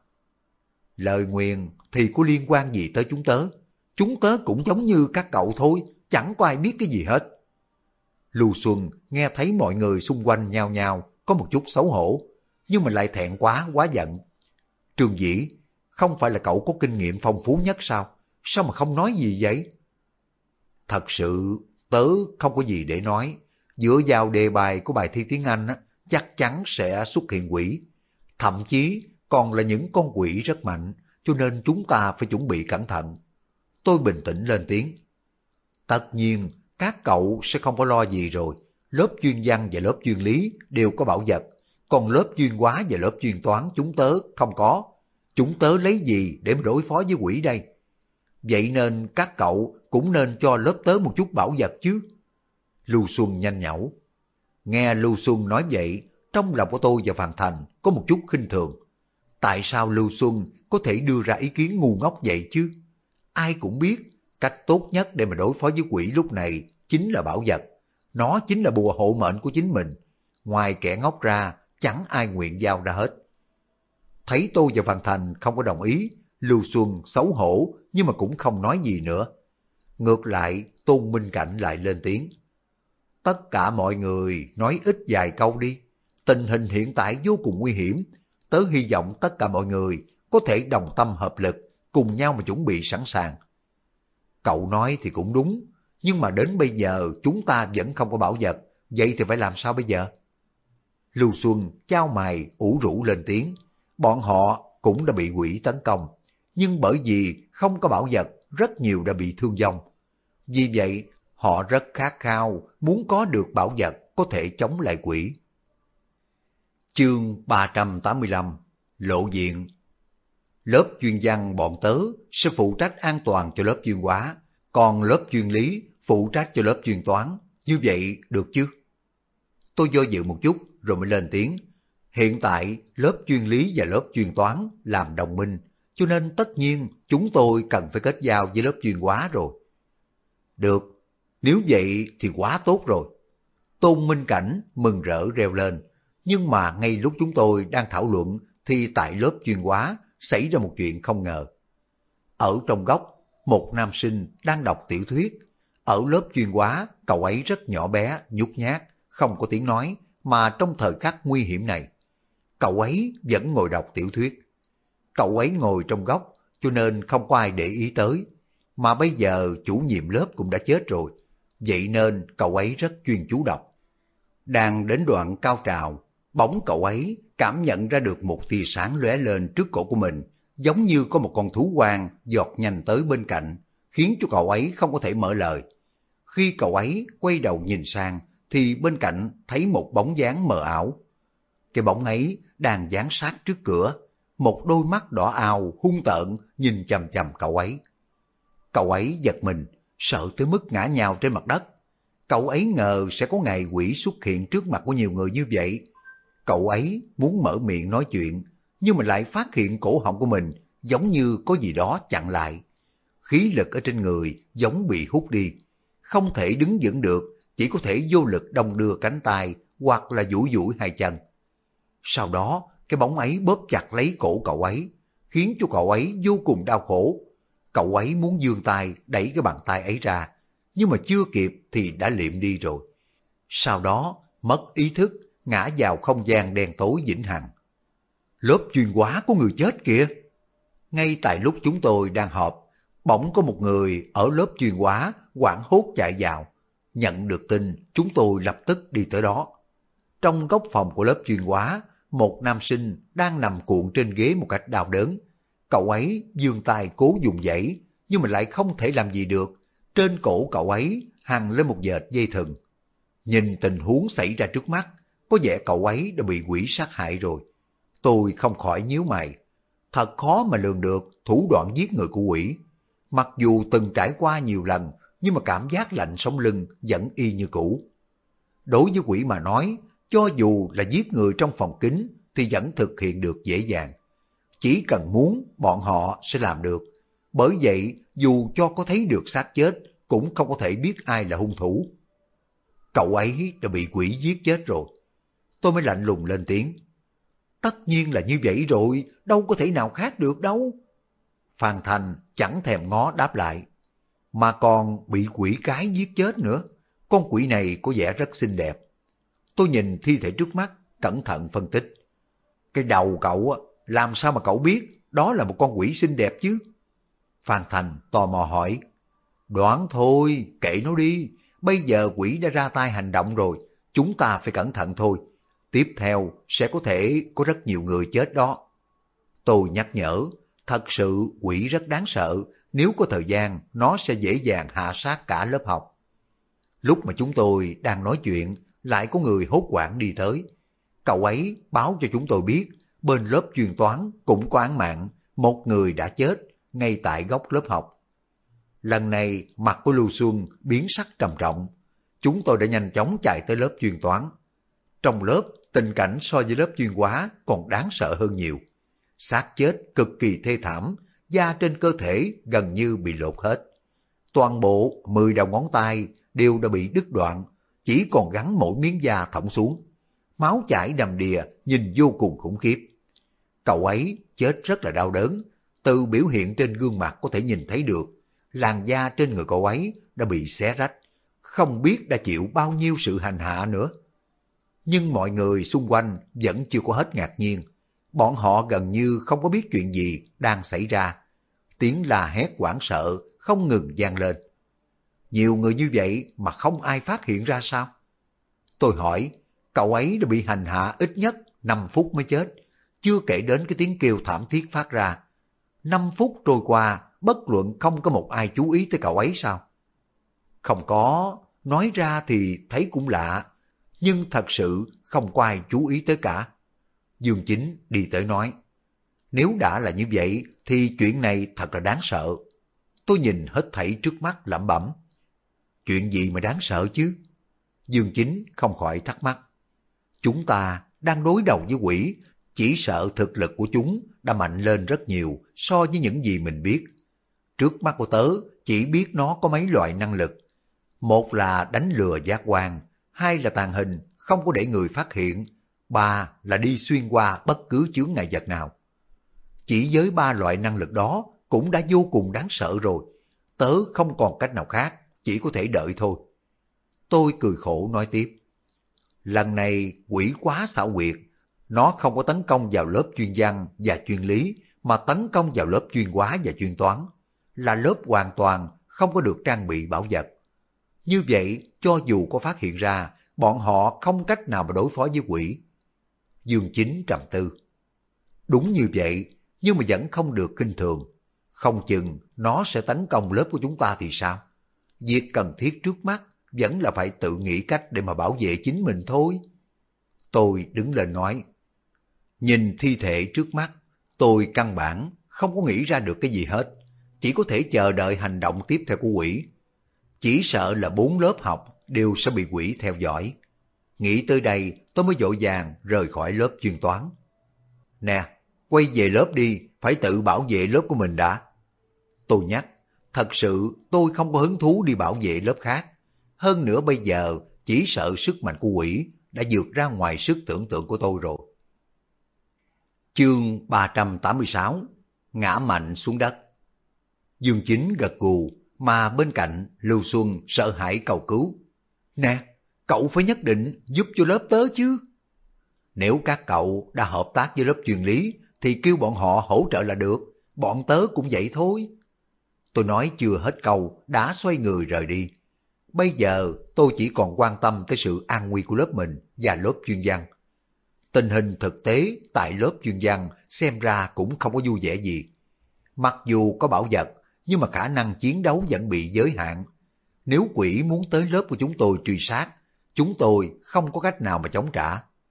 Lời nguyền thì có liên quan gì tới chúng tớ cũng giống như các cậu thôi, chẳng có ai biết cái gì hết. Lưu Xuân nghe thấy mọi người xung quanh nhao nhao, có một chút xấu hổ, nhưng mà lại thẹn quá giận. Trương Dĩ, không phải là cậu có kinh nghiệm phong phú nhất sao? Sao mà không nói gì vậy? Thật sự, tớ không có gì để nói. Dựa vào đề bài của bài thi tiếng Anh, chắc chắn sẽ xuất hiện quỷ. Thậm chí còn là những con quỷ rất mạnh, cho nên chúng ta phải chuẩn bị cẩn thận. Tôi bình tĩnh lên tiếng. Tất nhiên, các cậu sẽ không có lo gì rồi. Lớp chuyên văn và lớp chuyên lý đều có bảo vật, còn lớp chuyên hóa và lớp chuyên toán chúng tớ không có. Chúng tớ lấy gì để mà đối phó với quỷ đây? Vậy nên các cậu cũng nên cho lớp tớ một chút bảo vật chứ. Lưu Xuân nhanh nhảu. Nghe Lưu Xuân nói vậy, trong lòng của tôi và Phàn Thành có một chút khinh thường. Tại sao Lưu Xuân có thể đưa ra ý kiến ngu ngốc vậy chứ? Ai cũng biết, cách tốt nhất để mà đối phó với quỷ lúc này chính là bảo vật. Nó chính là bùa hộ mệnh của chính mình. Ngoài kẻ ngốc ra, chẳng ai nguyện giao ra hết. Thấy tôi và Phàn Thành không có đồng ý, Lưu Xuân xấu hổ nhưng mà cũng không nói gì nữa. Ngược lại, Tôn Minh Cảnh lại lên tiếng. Tất cả mọi người nói ít vài câu đi. Tình hình hiện tại vô cùng nguy hiểm. Tớ hy vọng tất cả mọi người có thể đồng tâm hợp lực, cùng nhau mà chuẩn bị sẵn sàng. Cậu nói thì cũng đúng, nhưng mà đến bây giờ chúng ta vẫn không có bảo vật, vậy thì phải làm sao bây giờ? Lưu Xuân chau mày ủ rũ lên tiếng. Bọn họ cũng đã bị quỷ tấn công, nhưng bởi vì không có bảo vật, rất nhiều đã bị thương vong. Vì vậy, họ rất khát khao muốn có được bảo vật có thể chống lại quỷ. Chương 385 Lộ diện. Lớp chuyên văn bọn tớ sẽ phụ trách an toàn cho lớp chuyên hóa, còn lớp chuyên lý phụ trách cho lớp chuyên toán. Như vậy được chứ? Tôi do dự một chút rồi mới lên tiếng. Hiện tại lớp chuyên lý và lớp chuyên toán làm đồng minh, cho nên tất nhiên chúng tôi cần phải kết giao với lớp chuyên hóa rồi. Được, nếu vậy thì quá tốt rồi. Tôn Minh Cảnh mừng rỡ reo lên. Nhưng mà ngay lúc chúng tôi đang thảo luận thì tại lớp chuyên hóa xảy ra một chuyện không ngờ. Ở trong góc, một nam sinh đang đọc tiểu thuyết. Ở lớp chuyên hóa, cậu ấy rất nhỏ bé, nhút nhát, không có tiếng nói, mà trong thời khắc nguy hiểm này, cậu ấy vẫn ngồi đọc tiểu thuyết. Cậu ấy ngồi trong góc, cho nên không có ai để ý tới. Mà bây giờ chủ nhiệm lớp cũng đã chết rồi, vậy nên cậu ấy rất chuyên chú đọc. Đang đến đoạn cao trào, bỗng cậu ấy cảm nhận ra được một tia sáng lóe lên trước cổ của mình, giống như có một con thú hoang giọt nhanh tới bên cạnh, khiến cho cậu ấy không có thể mở lời. Khi cậu ấy quay đầu nhìn sang, thì bên cạnh thấy một bóng dáng mờ ảo. Cái bóng ấy đang dán sát trước cửa, một đôi mắt đỏ ao hung tợn nhìn chằm chằm cậu ấy. Cậu ấy giật mình, sợ tới mức ngã nhào trên mặt đất. Cậu ấy ngờ sẽ có ngày quỷ xuất hiện trước mặt của nhiều người như vậy. Cậu ấy muốn mở miệng nói chuyện, nhưng mà lại phát hiện cổ họng của mình giống như có gì đó chặn lại. Khí lực ở trên người giống bị hút đi, không thể đứng vững được, chỉ có thể vô lực đong đưa cánh tay hoặc là duỗi duỗi hai chân. Sau đó, cái bóng ấy bóp chặt lấy cổ cậu ấy, khiến cho cậu ấy vô cùng đau khổ. Cậu ấy muốn giương tay đẩy cái bàn tay ấy ra, nhưng mà chưa kịp thì đã liệm đi rồi. Sau đó, mất ý thức, ngã vào không gian đen tối vĩnh hằng. Lớp chuyên hóa của người chết kìa! Ngay tại lúc chúng tôi đang họp, bỗng có một người ở lớp chuyên hóa hoảng hốt chạy vào. Nhận được tin, chúng tôi lập tức đi tới đó. Trong góc phòng của lớp chuyên hóa, một nam sinh đang nằm cuộn trên ghế một cách đau đớn. Cậu ấy giương tay cố dùng dãy, nhưng mà lại không thể làm gì được. Trên cổ cậu ấy hằn lên một dệt dây thừng. Nhìn tình huống xảy ra trước mắt, có vẻ cậu ấy đã bị quỷ sát hại rồi. Tôi không khỏi nhíu mày. Thật khó mà lường được thủ đoạn giết người của quỷ. Mặc dù từng trải qua nhiều lần, nhưng mà cảm giác lạnh sống lưng vẫn y như cũ. Đối với quỷ mà nói, cho dù là giết người trong phòng kín thì vẫn thực hiện được dễ dàng. Chỉ cần muốn, bọn họ sẽ làm được. Bởi vậy, dù cho có thấy được xác chết, cũng không có thể biết ai là hung thủ. Cậu ấy đã bị quỷ giết chết rồi. Tôi mới lạnh lùng lên tiếng. Tất nhiên là như vậy rồi, đâu có thể nào khác được đâu. Phan Thành chẳng thèm ngó đáp lại. Mà còn bị quỷ cái giết chết nữa. Con quỷ này có vẻ rất xinh đẹp. Tôi nhìn thi thể trước mắt, cẩn thận phân tích. Cái đầu cậu, làm sao mà cậu biết đó là một con quỷ xinh đẹp chứ? Phan Thành tò mò hỏi. Đoán thôi, kệ nó đi. Bây giờ quỷ đã ra tay hành động rồi, chúng ta phải cẩn thận thôi. Tiếp theo sẽ có thể có rất nhiều người chết đó. Tôi nhắc nhở, thật sự quỷ rất đáng sợ, nếu có thời gian nó sẽ dễ dàng hạ sát cả lớp học. Lúc mà chúng tôi đang nói chuyện, lại có người hốt hoảng đi tới. Cậu ấy báo cho chúng tôi biết, bên lớp chuyên toán cũng có án mạng, một người đã chết ngay tại góc lớp học. Lần này mặt của Lưu Xuân biến sắc trầm trọng. Chúng tôi đã nhanh chóng chạy tới lớp chuyên toán. Trong lớp, tình cảnh so với lớp chuyên hóa còn đáng sợ hơn nhiều. Xác chết cực kỳ thê thảm, da trên cơ thể gần như bị lột hết. Toàn bộ 10 đầu ngón tay đều đã bị đứt đoạn, chỉ còn gắn mỗi miếng da thõng xuống. Máu chảy đầm đìa, nhìn vô cùng khủng khiếp. Cậu ấy chết rất là đau đớn, từ biểu hiện trên gương mặt có thể nhìn thấy được. Làn da trên người cậu ấy đã bị xé rách, không biết đã chịu bao nhiêu sự hành hạ nữa. Nhưng mọi người xung quanh vẫn chưa có hết ngạc nhiên. Bọn họ gần như không có biết chuyện gì đang xảy ra. Tiếng la hét hoảng sợ không ngừng vang lên. Nhiều người như vậy mà không ai phát hiện ra sao? Tôi hỏi, cậu ấy đã bị hành hạ ít nhất 5 phút mới chết, chưa kể đến cái tiếng kêu thảm thiết phát ra. 5 phút trôi qua, bất luận không có một ai chú ý tới cậu ấy sao? Không có, nói ra thì thấy cũng lạ, nhưng thật sự không có ai chú ý tới cả. Dương Chính đi tới nói, nếu đã là như vậy thì chuyện này thật là đáng sợ. Tôi nhìn hết thảy trước mắt lẩm bẩm. Chuyện gì mà đáng sợ chứ? Dương Chính không khỏi thắc mắc. Chúng ta đang đối đầu với quỷ, chỉ sợ thực lực của chúng đã mạnh lên rất nhiều so với những gì mình biết. Trước mắt của tớ chỉ biết nó có mấy loại năng lực. Một là đánh lừa giác quan, hai là tàng hình, không có để người phát hiện, ba là đi xuyên qua bất cứ chướng ngại vật nào. Chỉ với 3 loại năng lực đó cũng đã vô cùng đáng sợ rồi. Tớ không còn cách nào khác, chỉ có thể đợi thôi. Tôi cười khổ nói tiếp. Lần này quỷ quá xảo quyệt, nó không có tấn công vào lớp chuyên văn và chuyên lý, mà tấn công vào lớp chuyên hóa và chuyên toán, là lớp hoàn toàn không có được trang bị bảo vật. Như vậy, cho dù có phát hiện ra, bọn họ không cách nào mà đối phó với quỷ. Dương Chính trầm tư. Đúng như vậy, nhưng mà vẫn không được kinh thường. Không chừng nó sẽ tấn công lớp của chúng ta thì sao? Việc cần thiết trước mắt vẫn là phải tự nghĩ cách để mà bảo vệ chính mình thôi. Tôi đứng lên nói. Nhìn thi thể trước mắt, tôi căn bản không có nghĩ ra được cái gì hết. Chỉ có thể chờ đợi hành động tiếp theo của quỷ. Chỉ sợ là 4 lớp học đều sẽ bị quỷ theo dõi. Nghĩ tới đây, tôi mới vội vàng rời khỏi lớp chuyên toán. Nè, quay về lớp đi, phải tự bảo vệ lớp của mình đã. Tôi nhắc, thật sự tôi không có hứng thú đi bảo vệ lớp khác. Hơn nữa bây giờ, chỉ sợ sức mạnh của quỷ đã vượt ra ngoài sức tưởng tượng của tôi rồi. Chương 386, ngã mạnh xuống đất. Dương Chính gật gù, mà bên cạnh Lưu Xuân sợ hãi cầu cứu. Nè, cậu phải nhất định giúp cho lớp tớ chứ. Nếu các cậu đã hợp tác với lớp chuyên lý thì kêu bọn họ hỗ trợ là được, bọn tớ cũng vậy thôi. Tôi nói chưa hết câu đã xoay người rời đi. Bây giờ tôi chỉ còn quan tâm tới sự an nguy của lớp mình và lớp chuyên văn. Tình hình thực tế tại lớp chuyên văn xem ra cũng không có vui vẻ gì. Mặc dù có bảo vật, nhưng mà khả năng chiến đấu vẫn bị giới hạn. Nếu quỷ muốn tới lớp của chúng tôi truy sát, chúng tôi không có cách nào mà chống trả.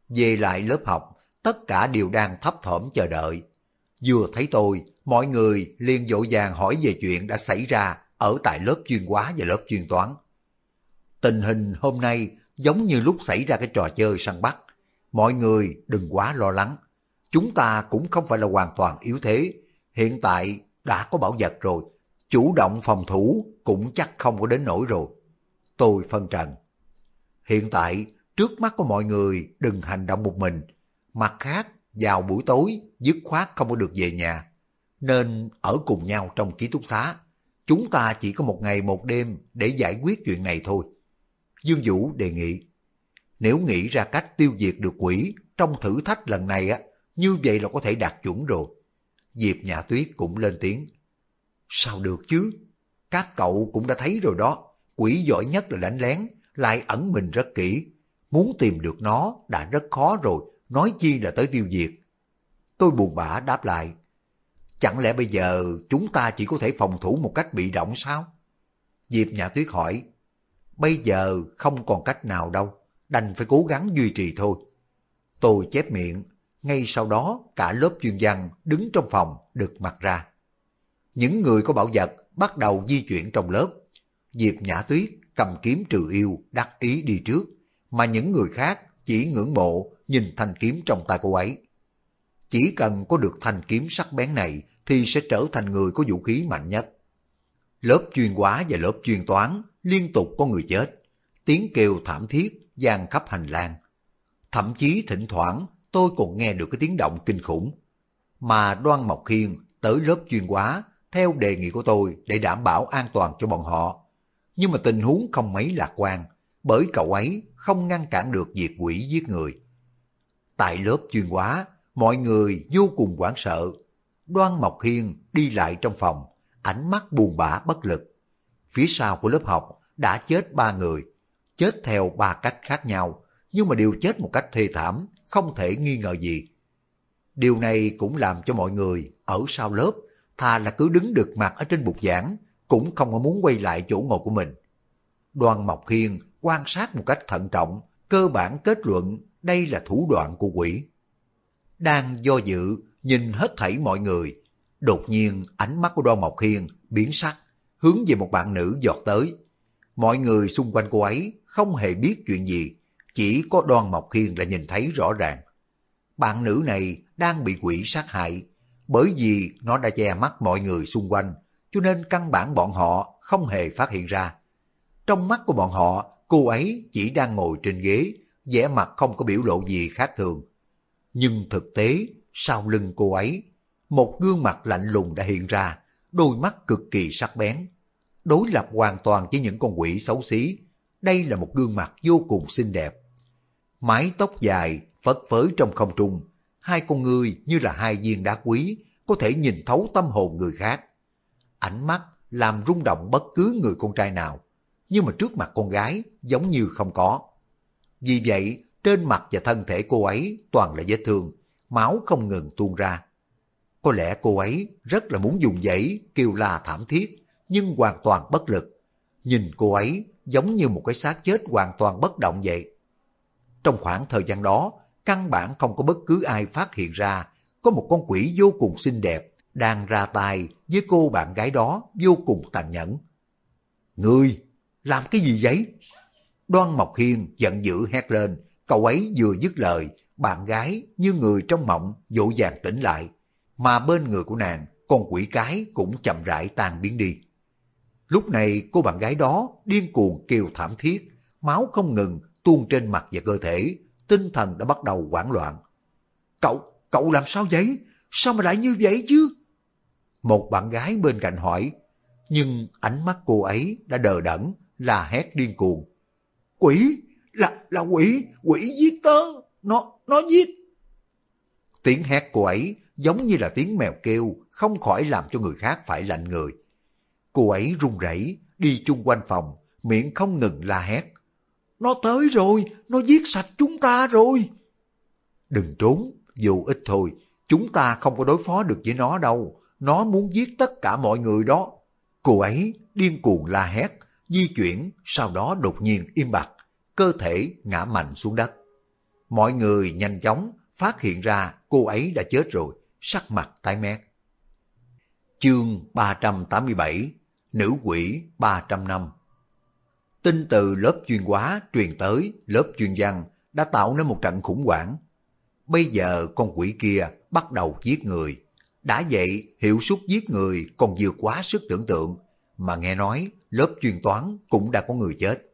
Về lại lớp học, tất cả đều đang thấp thỏm chờ đợi. Vừa thấy tôi, mọi người liền vội vàng hỏi về chuyện đã xảy ra ở tại lớp chuyên hóa và lớp chuyên toán. Tình hình hôm nay giống như lúc xảy ra cái trò chơi săn bắt. Mọi người đừng quá lo lắng. Chúng ta cũng không phải là hoàn toàn yếu thế. Hiện tại đã có bảo vật rồi. Chủ động phòng thủ cũng chắc không có đến nỗi rồi. Tôi phân trần. Hiện tại, trước mắt của mọi người đừng hành động một mình. Mặt khác, vào buổi tối, dứt khoát không có được về nhà. Nên ở cùng nhau trong ký túc xá. Chúng ta chỉ có một ngày một đêm để giải quyết chuyện này thôi. Dương Vũ đề nghị. Nếu nghĩ ra cách tiêu diệt được quỷ trong thử thách lần này á, như vậy là có thể đạt chuẩn rồi. Diệp Nhã Tuyết cũng lên tiếng. Sao được chứ? Các cậu cũng đã thấy rồi đó. Quỷ giỏi nhất là đánh lén, lại ẩn mình rất kỹ. Muốn tìm được nó đã rất khó rồi, nói chi là tới tiêu diệt. Tôi buồn bã đáp lại. Chẳng lẽ bây giờ chúng ta chỉ có thể phòng thủ một cách bị động sao? Diệp Nhã Tuyết hỏi. Bây giờ không còn cách nào đâu, đành phải cố gắng duy trì thôi. Tôi chép miệng, ngay sau đó cả lớp chuyên văn đứng trong phòng đực mặt ra. Những người có bảo vật bắt đầu di chuyển trong lớp. Diệp Nhã Tuyết cầm kiếm trừ yêu đắc ý đi trước, mà những người khác chỉ ngưỡng mộ nhìn thanh kiếm trong tay cô ấy. Chỉ cần có được thanh kiếm sắc bén này thì sẽ trở thành người có vũ khí mạnh nhất. Lớp chuyên hóa và lớp chuyên toán liên tục có người chết, tiếng kêu thảm thiết vang khắp hành lang. Thậm chí thỉnh thoảng tôi còn nghe được cái tiếng động kinh khủng. Mà Đoan Mộc Khiên tới lớp chuyên hóa theo đề nghị của tôi để đảm bảo an toàn cho bọn họ. Nhưng mà tình huống không mấy lạc quan, bởi cậu ấy không ngăn cản được việc quỷ giết người. Tại lớp chuyên hóa, mọi người vô cùng hoảng sợ. Đoan Mộc Khiên đi lại trong phòng, ánh mắt buồn bã bất lực. Phía sau của lớp học đã chết 3 người, chết theo 3 cách khác nhau, nhưng mà đều chết một cách thê thảm, không thể nghi ngờ gì. Điều này cũng làm cho mọi người ở sau lớp thà là cứ đứng đực mặt ở trên bục giảng, cũng không có muốn quay lại chỗ ngồi của mình. Đoan Mộc Khiên quan sát một cách thận trọng, cơ bản kết luận đây là thủ đoạn của quỷ. Đang do dự, nhìn hết thảy mọi người, đột nhiên ánh mắt của Đoan Mộc Khiên biến sắc, hướng về một bạn nữ giọt tới. Mọi người xung quanh cô ấy không hề biết chuyện gì, chỉ có Đoan Mộc Khiên là nhìn thấy rõ ràng. Bạn nữ này đang bị quỷ sát hại, bởi vì nó đã che mắt mọi người xung quanh, cho nên căn bản bọn họ không hề phát hiện ra. Trong mắt của bọn họ, cô ấy chỉ đang ngồi trên ghế, vẻ mặt không có biểu lộ gì khác thường. Nhưng thực tế, sau lưng cô ấy, một gương mặt lạnh lùng đã hiện ra, đôi mắt cực kỳ sắc bén. Đối lập hoàn toàn với những con quỷ xấu xí, đây là một gương mặt vô cùng xinh đẹp. Mái tóc dài, phất phới trong không trung, hai con ngươi như là hai viên đá quý, có thể nhìn thấu tâm hồn người khác. Ánh mắt làm rung động bất cứ người con trai nào, nhưng mà trước mặt con gái giống như không có. Vì vậy, trên mặt và thân thể cô ấy toàn là vết thương, máu không ngừng tuôn ra. Có lẽ cô ấy rất là muốn dùng dãy kêu la thảm thiết, nhưng hoàn toàn bất lực. Nhìn cô ấy giống như một cái xác chết hoàn toàn bất động vậy. Trong khoảng thời gian đó, căn bản không có bất cứ ai phát hiện ra có một con quỷ vô cùng xinh đẹp đang ra tay với cô bạn gái đó vô cùng tàn nhẫn. Ngươi, làm cái gì vậy? Đoan Mộc Khiên giận dữ hét lên, cậu ấy vừa dứt lời, bạn gái như người trong mộng vội vàng tỉnh lại, mà bên người của nàng, con quỷ cái cũng chậm rãi tan biến đi. Lúc này cô bạn gái đó điên cuồng kêu thảm thiết, máu không ngừng tuôn trên mặt và cơ thể, tinh thần đã bắt đầu hoảng loạn. Cậu làm sao vậy? Sao mà lại như vậy chứ? Một bạn gái bên cạnh hỏi, nhưng ánh mắt cô ấy đã đờ đẫn, la hét điên cuồng. Quỷ, là quỷ giết tớ, nó giết. Tiếng hét cô ấy giống như là tiếng mèo kêu, không khỏi làm cho người khác phải lạnh người. Cô ấy run rẩy đi chung quanh phòng, miệng không ngừng la hét. Nó tới rồi, nó giết sạch chúng ta rồi. Đừng trốn, dù ít thôi, chúng ta không có đối phó được với nó đâu, nó muốn giết tất cả mọi người đó. Cô ấy điên cuồng la hét, di chuyển, sau đó đột nhiên im bặt, cơ thể ngã mạnh xuống đất. Mọi người nhanh chóng phát hiện ra cô ấy đã chết rồi, sắc mặt tái mét. Chương 387, Nữ quỷ 300 năm. Tin từ lớp chuyên hóa truyền tới lớp chuyên văn đã tạo nên một trận khủng hoảng. Bây giờ con quỷ kia bắt đầu giết người. Đã vậy, hiệu suất giết người còn vượt quá sức tưởng tượng, mà nghe nói lớp chuyên toán cũng đã có người chết.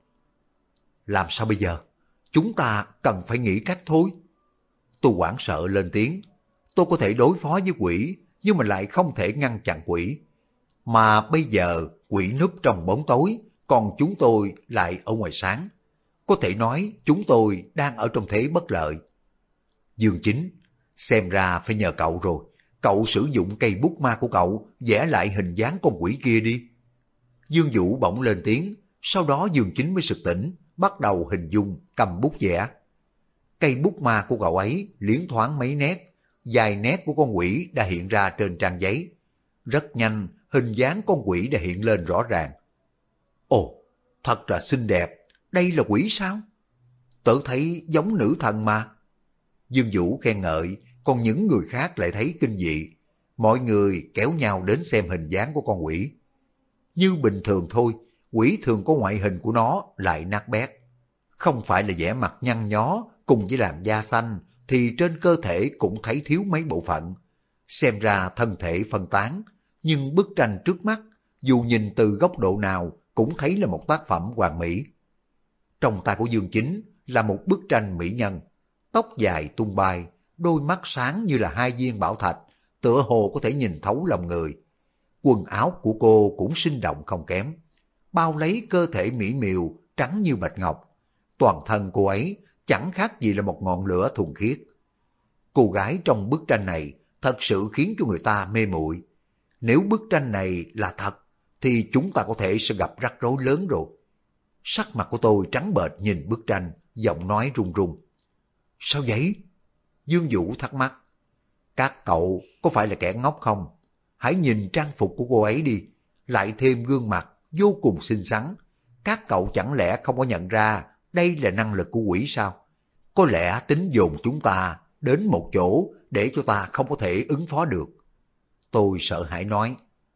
Làm sao bây giờ? Chúng ta cần phải nghĩ cách thôi. Tôi hoảng sợ lên tiếng. Tôi có thể đối phó với quỷ, nhưng mà lại không thể ngăn chặn quỷ. Mà bây giờ quỷ núp trong bóng tối, còn chúng tôi lại ở ngoài sáng. Có thể nói chúng tôi đang ở trong thế bất lợi. Dương Chính, xem ra phải nhờ cậu rồi. Cậu sử dụng cây bút ma của cậu vẽ lại hình dáng con quỷ kia đi. Dương Vũ bỗng lên tiếng, sau đó Dương Chính mới sực tỉnh, bắt đầu hình dung cầm bút vẽ. Cây bút ma của cậu ấy liến thoáng mấy nét, vài nét của con quỷ đã hiện ra trên trang giấy. Rất nhanh, hình dáng con quỷ đã hiện lên rõ ràng. Ồ, thật là xinh đẹp, đây là quỷ sao? Tớ thấy giống nữ thần mà. Dương Vũ khen ngợi, còn những người khác lại thấy kinh dị. Mọi người kéo nhau đến xem hình dáng của con quỷ. Như bình thường thôi, quỷ thường có ngoại hình của nó lại nát bét. Không phải là vẻ mặt nhăn nhó cùng với làn da xanh, thì trên cơ thể cũng thấy thiếu mấy bộ phận. Xem ra thân thể phân tán, nhưng bức tranh trước mắt, dù nhìn từ góc độ nào cũng thấy là một tác phẩm hoàn mỹ. Trong tay của Dương Chính là một bức tranh mỹ nhân, tóc dài tung bay, đôi mắt sáng như là hai viên bảo thạch, tựa hồ có thể nhìn thấu lòng người. Quần áo của cô cũng sinh động không kém, bao lấy cơ thể mỹ miều trắng như bạch ngọc. Toàn thân cô ấy chẳng khác gì là một ngọn lửa thuần khiết. Cô gái trong bức tranh này thật sự khiến cho người ta mê muội. Nếu bức tranh này là thật, thì chúng ta có thể sẽ gặp rắc rối lớn rồi. Sắc mặt của tôi trắng bệch nhìn bức tranh, giọng nói run run. Sao vậy? Dương Vũ thắc mắc. Các cậu có phải là kẻ ngốc không? Hãy nhìn trang phục của cô ấy đi, lại thêm gương mặt vô cùng xinh xắn. Các cậu chẳng lẽ không có nhận ra đây là năng lực của quỷ sao? Có lẽ tính dồn chúng ta đến một chỗ để cho ta không có thể ứng phó được. Tôi sợ hãi nói.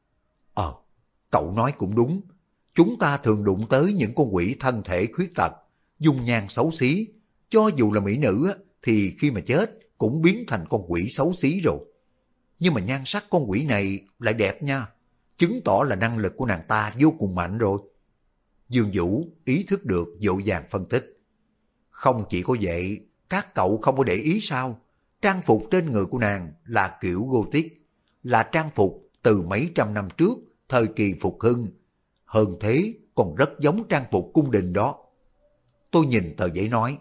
Cậu nói cũng đúng. Chúng ta thường đụng tới những con quỷ thân thể khuyết tật, dung nhan xấu xí. Cho dù là mỹ nữ thì khi mà chết cũng biến thành con quỷ xấu xí rồi. Nhưng mà nhan sắc con quỷ này lại đẹp nha, chứng tỏ là năng lực của nàng ta vô cùng mạnh rồi. Dương Vũ ý thức được vội vàng phân tích. Không chỉ có vậy, các cậu không có để ý sao? Trang phục trên người của nàng là kiểu Gothic, là trang phục từ mấy trăm năm trước, thời kỳ phục hưng. Hơn thế còn rất giống trang phục cung đình đó. Tôi nhìn tờ giấy nói.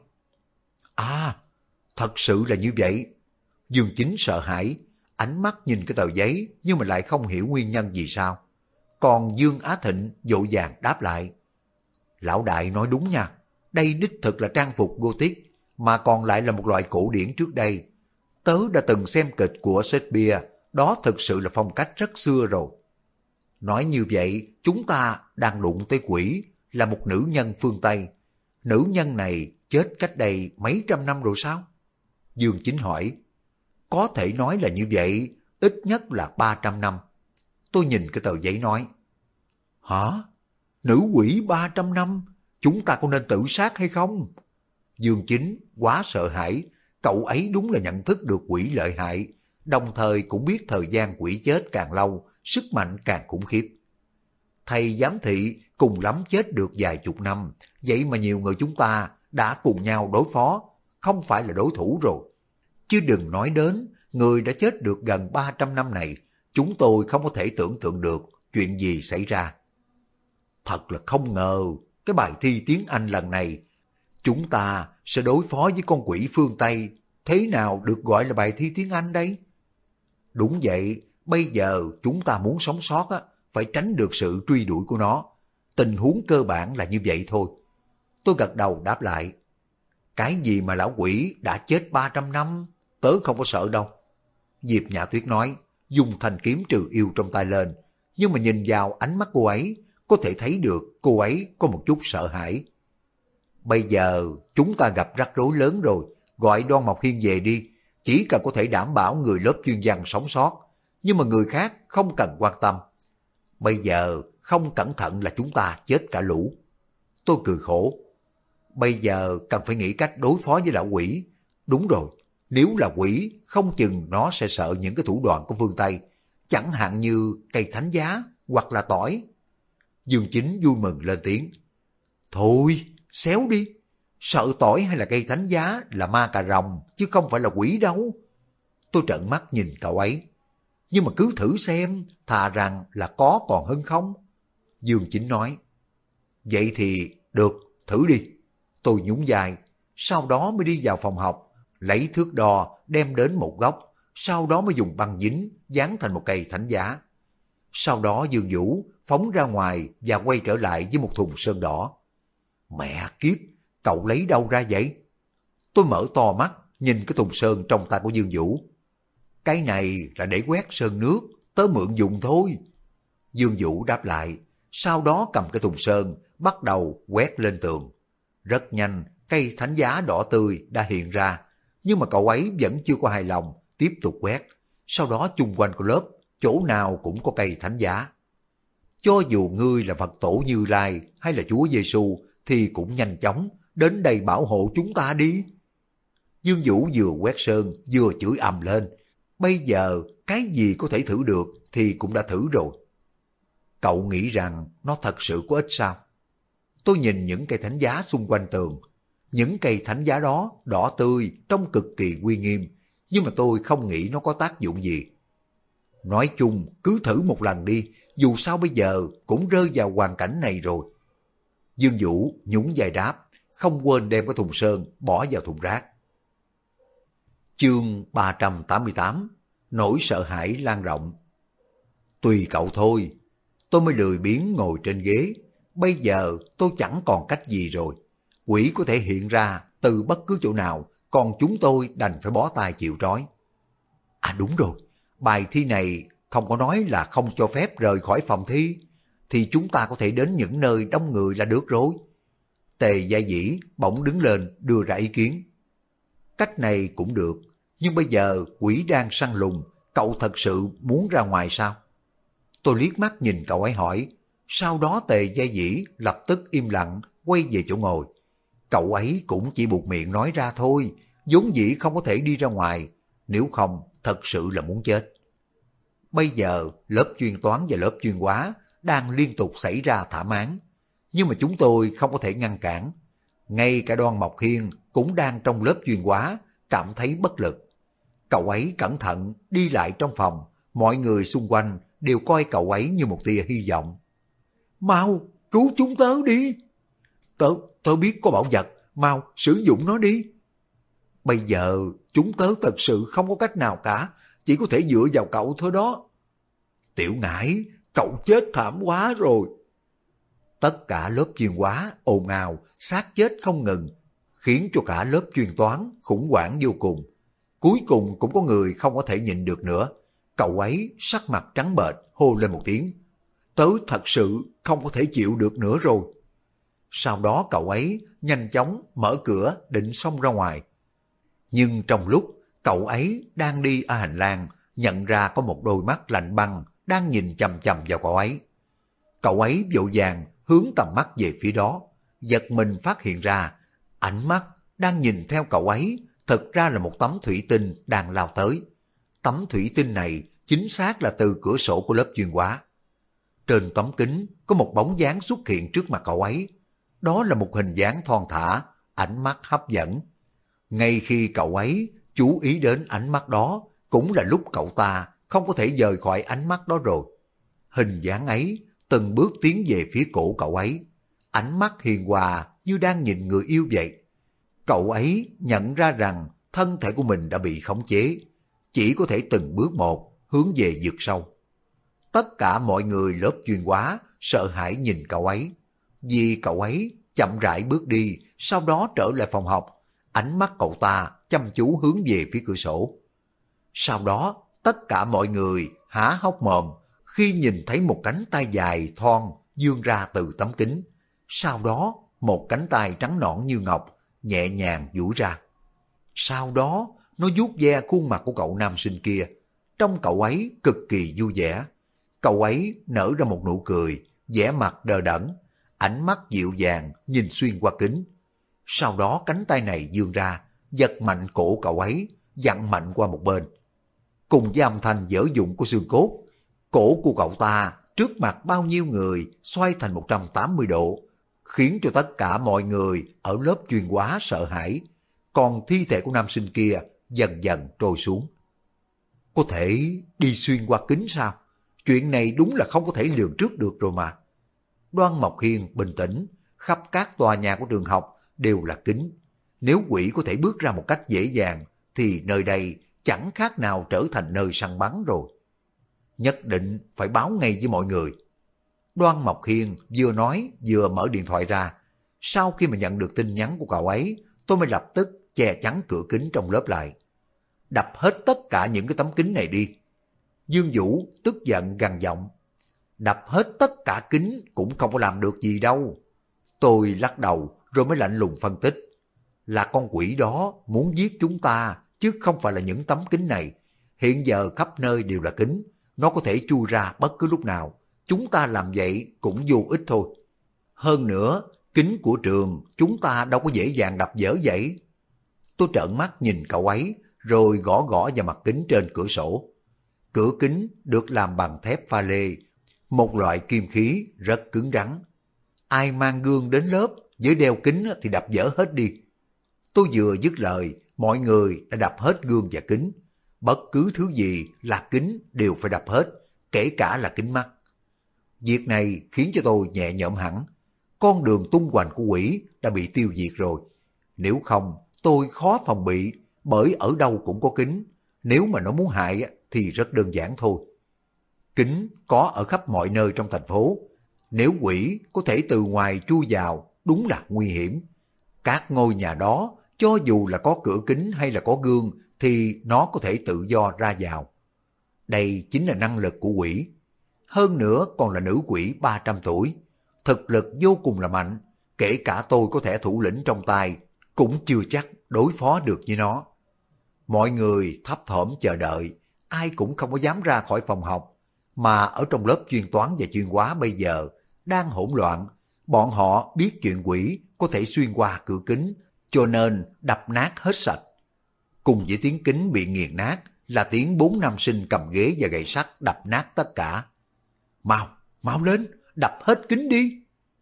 Thật sự là như vậy. Dương Chính sợ hãi, ánh mắt nhìn cái tờ giấy nhưng mà lại không hiểu nguyên nhân vì sao. Còn Dương Á Thịnh vội vàng đáp lại. Lão đại nói đúng nha, đây đích thực là trang phục Gothic, mà còn lại là một loại cổ điển trước đây. Tớ đã từng xem kịch của Shakespeare, đó thực sự là phong cách rất xưa rồi. Nói như vậy, chúng ta đang đụng tới quỷ, là một nữ nhân phương Tây. Nữ nhân này chết cách đây mấy trăm năm rồi sao? Dương Chính hỏi. Có thể nói là như vậy, ít nhất là 300 năm. Tôi nhìn cái tờ giấy nói. Hả? Nữ quỷ 300 năm? Chúng ta có nên tự sát hay không? Dương Chính quá sợ hãi, cậu ấy đúng là nhận thức được quỷ lợi hại, đồng thời cũng biết thời gian quỷ chết càng lâu, sức mạnh càng khủng khiếp. Thầy giám thị cùng lắm chết được vài chục năm, vậy mà nhiều người chúng ta đã cùng nhau đối phó, không phải là đối thủ rồi. Chứ đừng nói đến người đã chết được gần 300 năm này, chúng tôi không có thể tưởng tượng được chuyện gì xảy ra. Thật là không ngờ, cái bài thi tiếng Anh lần này, chúng ta sẽ đối phó với con quỷ phương Tây, thế nào được gọi là bài thi tiếng Anh đây? Đúng vậy, bây giờ chúng ta muốn sống sót phải tránh được sự truy đuổi của nó. Tình huống cơ bản là như vậy thôi. Tôi gật đầu đáp lại. Cái gì mà lão quỷ đã chết 300 năm, tớ không có sợ đâu. Diệp Nhã Tuyết nói, dùng thanh kiếm trừ yêu trong tay lên, nhưng mà nhìn vào ánh mắt cô ấy, có thể thấy được cô ấy có một chút sợ hãi. Bây giờ chúng ta gặp rắc rối lớn rồi, gọi Đoan Mộc Hiên về đi, chỉ cần có thể đảm bảo người lớp chuyên văn sống sót, nhưng mà người khác không cần quan tâm. Bây giờ không cẩn thận là chúng ta chết cả lũ. Tôi cười khổ. Bây giờ cần phải nghĩ cách đối phó với lão quỷ. Đúng rồi, nếu là quỷ, không chừng nó sẽ sợ những cái thủ đoạn của phương Tây, chẳng hạn như cây thánh giá hoặc là tỏi. Dương Chính vui mừng lên tiếng. Thôi, xéo đi. Sợ tỏi hay là cây thánh giá là ma cà rồng, chứ không phải là quỷ đâu. Tôi trợn mắt nhìn cậu ấy. Nhưng mà cứ thử xem, thà rằng là có còn hơn không. Dương Chính nói. Vậy thì được, thử đi. Tôi nhún vai, sau đó mới đi vào phòng học, lấy thước đo đem đến một góc, sau đó mới dùng băng dính dán thành một cây thánh giá. Sau đó Dương Vũ phóng ra ngoài và quay trở lại với một thùng sơn đỏ. Mẹ kiếp, cậu lấy đâu ra vậy? Tôi mở to mắt nhìn cái thùng sơn trong tay của Dương Vũ. Cái này là để quét sơn nước, tớ mượn dùng thôi. Dương Vũ đáp lại, sau đó cầm cái thùng sơn bắt đầu quét lên tường. Rất nhanh, cây thánh giá đỏ tươi đã hiện ra, nhưng mà cậu ấy vẫn chưa có hài lòng, tiếp tục quét. Sau đó chung quanh của lớp, chỗ nào cũng có cây thánh giá. Cho dù ngươi là Phật tổ Như Lai hay là Chúa Giêsu thì cũng nhanh chóng đến đây bảo hộ chúng ta đi. Dương Vũ vừa quét sơn vừa chửi ầm lên. Bây giờ cái gì có thể thử được thì cũng đã thử rồi. Cậu nghĩ rằng nó thật sự có ích sao? Tôi nhìn những cây thánh giá xung quanh tường. Những cây thánh giá đó đỏ tươi trông cực kỳ uy nghiêm, nhưng mà tôi không nghĩ nó có tác dụng gì. Nói chung cứ thử một lần đi, dù sao bây giờ cũng rơi vào hoàn cảnh này rồi. Dương Vũ nhún vai đáp, không quên đem cái thùng sơn bỏ vào thùng rác. Chương 388, nỗi sợ hãi lan rộng. Tùy cậu thôi, tôi mới lười biếng ngồi trên ghế. Bây giờ tôi chẳng còn cách gì rồi. Quỷ có thể hiện ra từ bất cứ chỗ nào, còn chúng tôi đành phải bó tay chịu trói. À đúng rồi, bài thi này không có nói là không cho phép rời khỏi phòng thi, thì chúng ta có thể đến những nơi đông người là được rồi. Tề Gia Dĩ bỗng đứng lên đưa ra ý kiến. Cách này cũng được, nhưng bây giờ quỷ đang săn lùng, cậu thật sự muốn ra ngoài sao? Tôi liếc mắt nhìn cậu ấy hỏi, sau đó Tề Gia Dĩ lập tức im lặng quay về chỗ ngồi. Cậu ấy cũng chỉ buộc miệng nói ra thôi, vốn dĩ không có thể đi ra ngoài, nếu không thật sự là muốn chết. Bây giờ lớp chuyên toán và lớp chuyên hóa đang liên tục xảy ra thảm án, nhưng mà chúng tôi không có thể ngăn cản. Ngay cả Đoan Mộc Hiên cũng đang trong lớp chuyên hóa, cảm thấy bất lực. Cậu ấy cẩn thận đi lại trong phòng, mọi người xung quanh đều coi cậu ấy như một tia hy vọng. Mau, cứu chúng tớ đi! Tớ biết có bảo vật, mau sử dụng nó đi. Bây giờ chúng tớ thật sự không có cách nào cả, chỉ có thể dựa vào cậu thôi đó. Tiểu Ngải, cậu chết thảm quá rồi. Tất cả lớp chuyên hóa ồn ào, sát chết không ngừng, khiến cho cả lớp chuyên toán khủng hoảng vô cùng. Cuối cùng cũng có người không có thể nhịn được nữa. Cậu ấy sắc mặt trắng bệch hô lên một tiếng. Tớ thật sự không có thể chịu được nữa rồi. Sau đó cậu ấy nhanh chóng mở cửa định xông ra ngoài. Nhưng trong lúc cậu ấy đang đi ở hành lang, nhận ra có một đôi mắt lạnh băng đang nhìn chằm chằm vào cậu ấy. Cậu ấy vội vàng hướng tầm mắt về phía đó, giật mình phát hiện ra ánh mắt đang nhìn theo cậu ấy thực ra là một tấm thủy tinh đang lao tới. Tấm thủy tinh này chính xác là từ cửa sổ của lớp chuyên hóa. Trên tấm kính có một bóng dáng xuất hiện trước mặt cậu ấy. Đó là một hình dáng thon thả, ánh mắt hấp dẫn. Ngay khi cậu ấy chú ý đến ánh mắt đó, cũng là lúc cậu ta không có thể rời khỏi ánh mắt đó rồi. Hình dáng ấy từng bước tiến về phía cổ cậu ấy, ánh mắt hiền hòa như đang nhìn người yêu vậy. Cậu ấy nhận ra rằng thân thể của mình đã bị khống chế, chỉ có thể từng bước một hướng về vực sâu. Tất cả mọi người lớp chuyên hóa sợ hãi nhìn cậu ấy, vì cậu ấy chậm rãi bước đi, sau đó trở lại phòng học, ánh mắt cậu ta chăm chú hướng về phía cửa sổ. Sau đó tất cả mọi người há hốc mồm khi nhìn thấy một cánh tay dài thon vươn ra từ tấm kính. Sau đó một cánh tay trắng nõn như ngọc nhẹ nhàng duỗi ra. Sau đó, nó vuốt ve khuôn mặt của cậu nam sinh kia. Trông cậu ấy cực kỳ vui vẻ. Cậu ấy nở ra một nụ cười, vẻ mặt đờ đẫn, ánh mắt dịu dàng nhìn xuyên qua kính. Sau đó cánh tay này vươn ra, giật mạnh cổ cậu ấy, vặn mạnh qua một bên. Cùng với âm thanh dở dụng của xương cốt, cổ của cậu ta trước mặt bao nhiêu người xoay thành 180 độ, khiến cho tất cả mọi người ở lớp chuyên hóa sợ hãi. Còn thi thể của nam sinh kia dần dần trôi xuống. Có thể đi xuyên qua kính sao? Chuyện này đúng là không có thể lường trước được rồi mà. Đoan Mộc Hiên bình tĩnh, khắp các tòa nhà của trường học đều là kính. Nếu quỷ có thể bước ra một cách dễ dàng, thì nơi đây chẳng khác nào trở thành nơi săn bắn rồi. Nhất định phải báo ngay với mọi người. Đoan Mộc Hiên vừa nói vừa mở điện thoại ra. Sau khi mà nhận được tin nhắn của cậu ấy, tôi mới lập tức che chắn cửa kính trong lớp lại. Đập hết tất cả những cái tấm kính này đi. Dương Vũ tức giận gằn giọng. Đập hết tất cả kính cũng không có làm được gì đâu. Tôi lắc đầu rồi mới lạnh lùng phân tích. Là con quỷ đó muốn giết chúng ta, chứ không phải là những tấm kính này. Hiện giờ khắp nơi đều là kính, nó có thể chui ra bất cứ lúc nào. Chúng ta làm vậy cũng vô ích thôi. Hơn nữa, kính của trường chúng ta đâu có dễ dàng đập vỡ vậy. Tôi trợn mắt nhìn cậu ấy, rồi gõ gõ vào mặt kính trên cửa sổ. Cửa kính được làm bằng thép pha lê, một loại kim khí rất cứng rắn. Ai mang gương đến lớp với đeo kính thì đập vỡ hết đi. Tôi vừa dứt lời, mọi người đã đập hết gương và kính. Bất cứ thứ gì là kính đều phải đập hết, kể cả là kính mắt. Việc này khiến cho tôi nhẹ nhõm hẳn. Con đường tung hoành của quỷ đã bị tiêu diệt rồi. Nếu không, tôi khó phòng bị, bởi ở đâu cũng có kính. Nếu mà nó muốn hại thì rất đơn giản thôi. Kính có ở khắp mọi nơi trong thành phố. Nếu quỷ có thể từ ngoài chui vào, đúng là nguy hiểm. Các ngôi nhà đó, cho dù là có cửa kính hay là có gương, thì nó có thể tự do ra vào. Đây chính là năng lực của quỷ. Hơn nữa còn là nữ quỷ 300 tuổi. Thực lực vô cùng là mạnh. Kể cả tôi có thể thủ lĩnh trong tay, cũng chưa chắc đối phó được với nó. Mọi người thấp thỏm chờ đợi, ai cũng không có dám ra khỏi phòng học. Mà ở trong lớp chuyên toán và chuyên hóa bây giờ đang hỗn loạn. Bọn họ biết chuyện quỷ có thể xuyên qua cửa kính, cho nên đập nát hết sạch. Cùng với tiếng kính bị nghiền nát là tiếng 4 nam sinh cầm ghế và gậy sắt đập nát tất cả. Mau, mau lên, đập hết kính đi.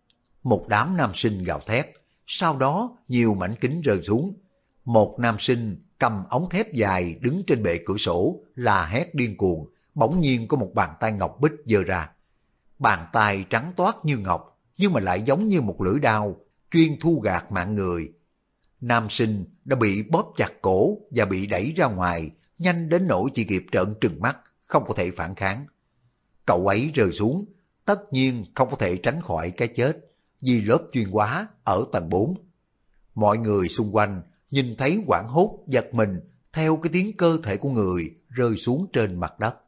Một đám nam sinh gào thét, sau đó nhiều mảnh kính rơi xuống. Một nam sinh cầm ống thép dài đứng trên bệ cửa sổ là hét điên cuồng, bỗng nhiên có một bàn tay ngọc bích giơ ra. Bàn tay trắng toát như ngọc, nhưng mà lại giống như một lưỡi dao, chuyên thu gạt mạng người. Nam sinh đã bị bóp chặt cổ và bị đẩy ra ngoài, nhanh đến nỗi chỉ kịp trợn trừng mắt, không có thể phản kháng. Cậu ấy rơi xuống, tất nhiên không có thể tránh khỏi cái chết, vì lớp chuyên hóa ở tầng 4. Mọi người xung quanh nhìn thấy hoảng hốt giật mình theo cái tiếng cơ thể của người rơi xuống trên mặt đất.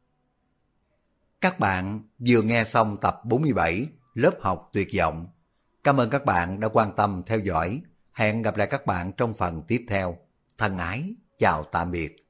Các bạn vừa nghe xong tập 47 lớp học tuyệt vọng. Cảm ơn các bạn đã quan tâm theo dõi. Hẹn gặp lại các bạn trong phần tiếp theo. Thân ái, chào tạm biệt.